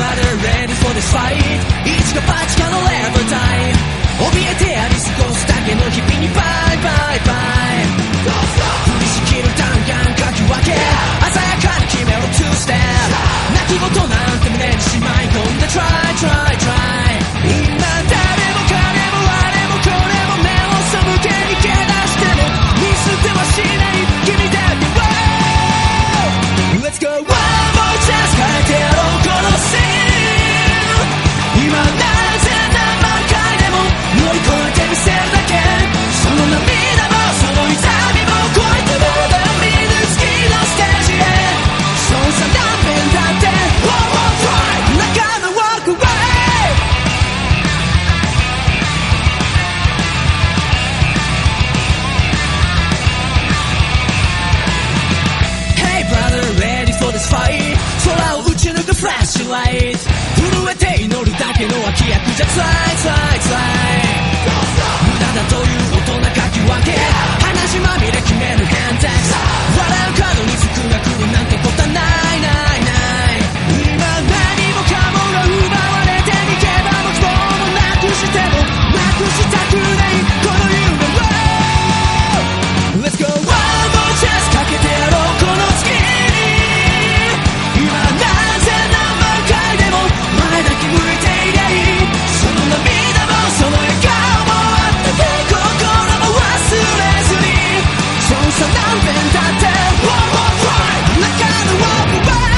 brother ready for this fight いつかパチかのレバータイム怯えてやり過ごすだけの日々にバイバイバイ降りしきる弾丸かき分け鮮やかに決めろ two step 泣き言なんて胸にしまい込んで try try try 今誰も彼もあれもこれも目を背けにけ出しても見捨てはしない君だけ Let's go one more chance 変えてやろうこのシーン今なぜ何万回でも乗り越えてみせるだけその涙もその痛みも超えてもダメで次のステージへそうさ何遍だって One more try 仲間 walk away Hey brother ready for this fight 空を打ち抜くフラッシュライト震えて祈るだけの脇役じゃつらいつらいつらい無駄だという大人かき分け鼻血まみれ決めるヘンテックス笑う角に服が来るなんてことはないないない今何もかもが奪われて逃げ場も希望もなくしてもなくしたくないこの夢を Let's go one more chance かけてやろうこの月今なぜ何万回でも前だけ向いていりゃいいその涙もその笑顔もあったけ心も忘れずにそうさ何遍だって One more try 中の walk away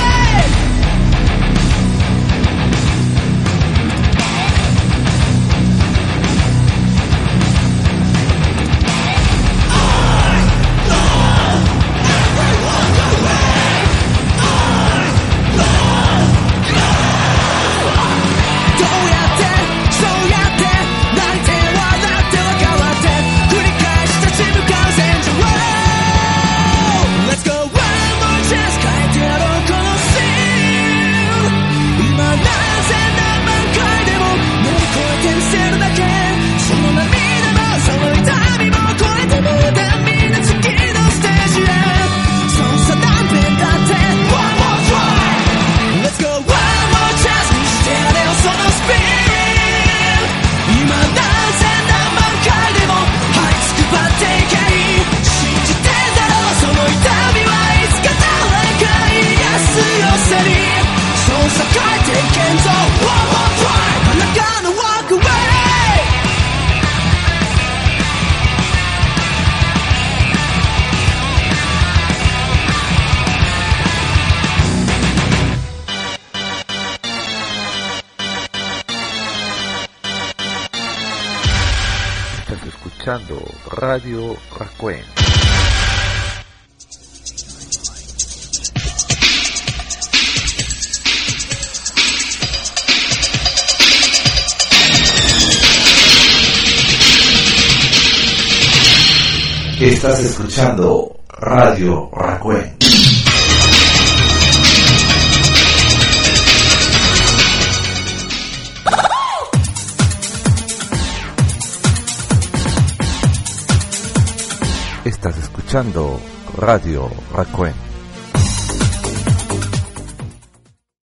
Radio Racuen. Estás escuchando Radio Racuen. Estás escuchando Radio Racuen.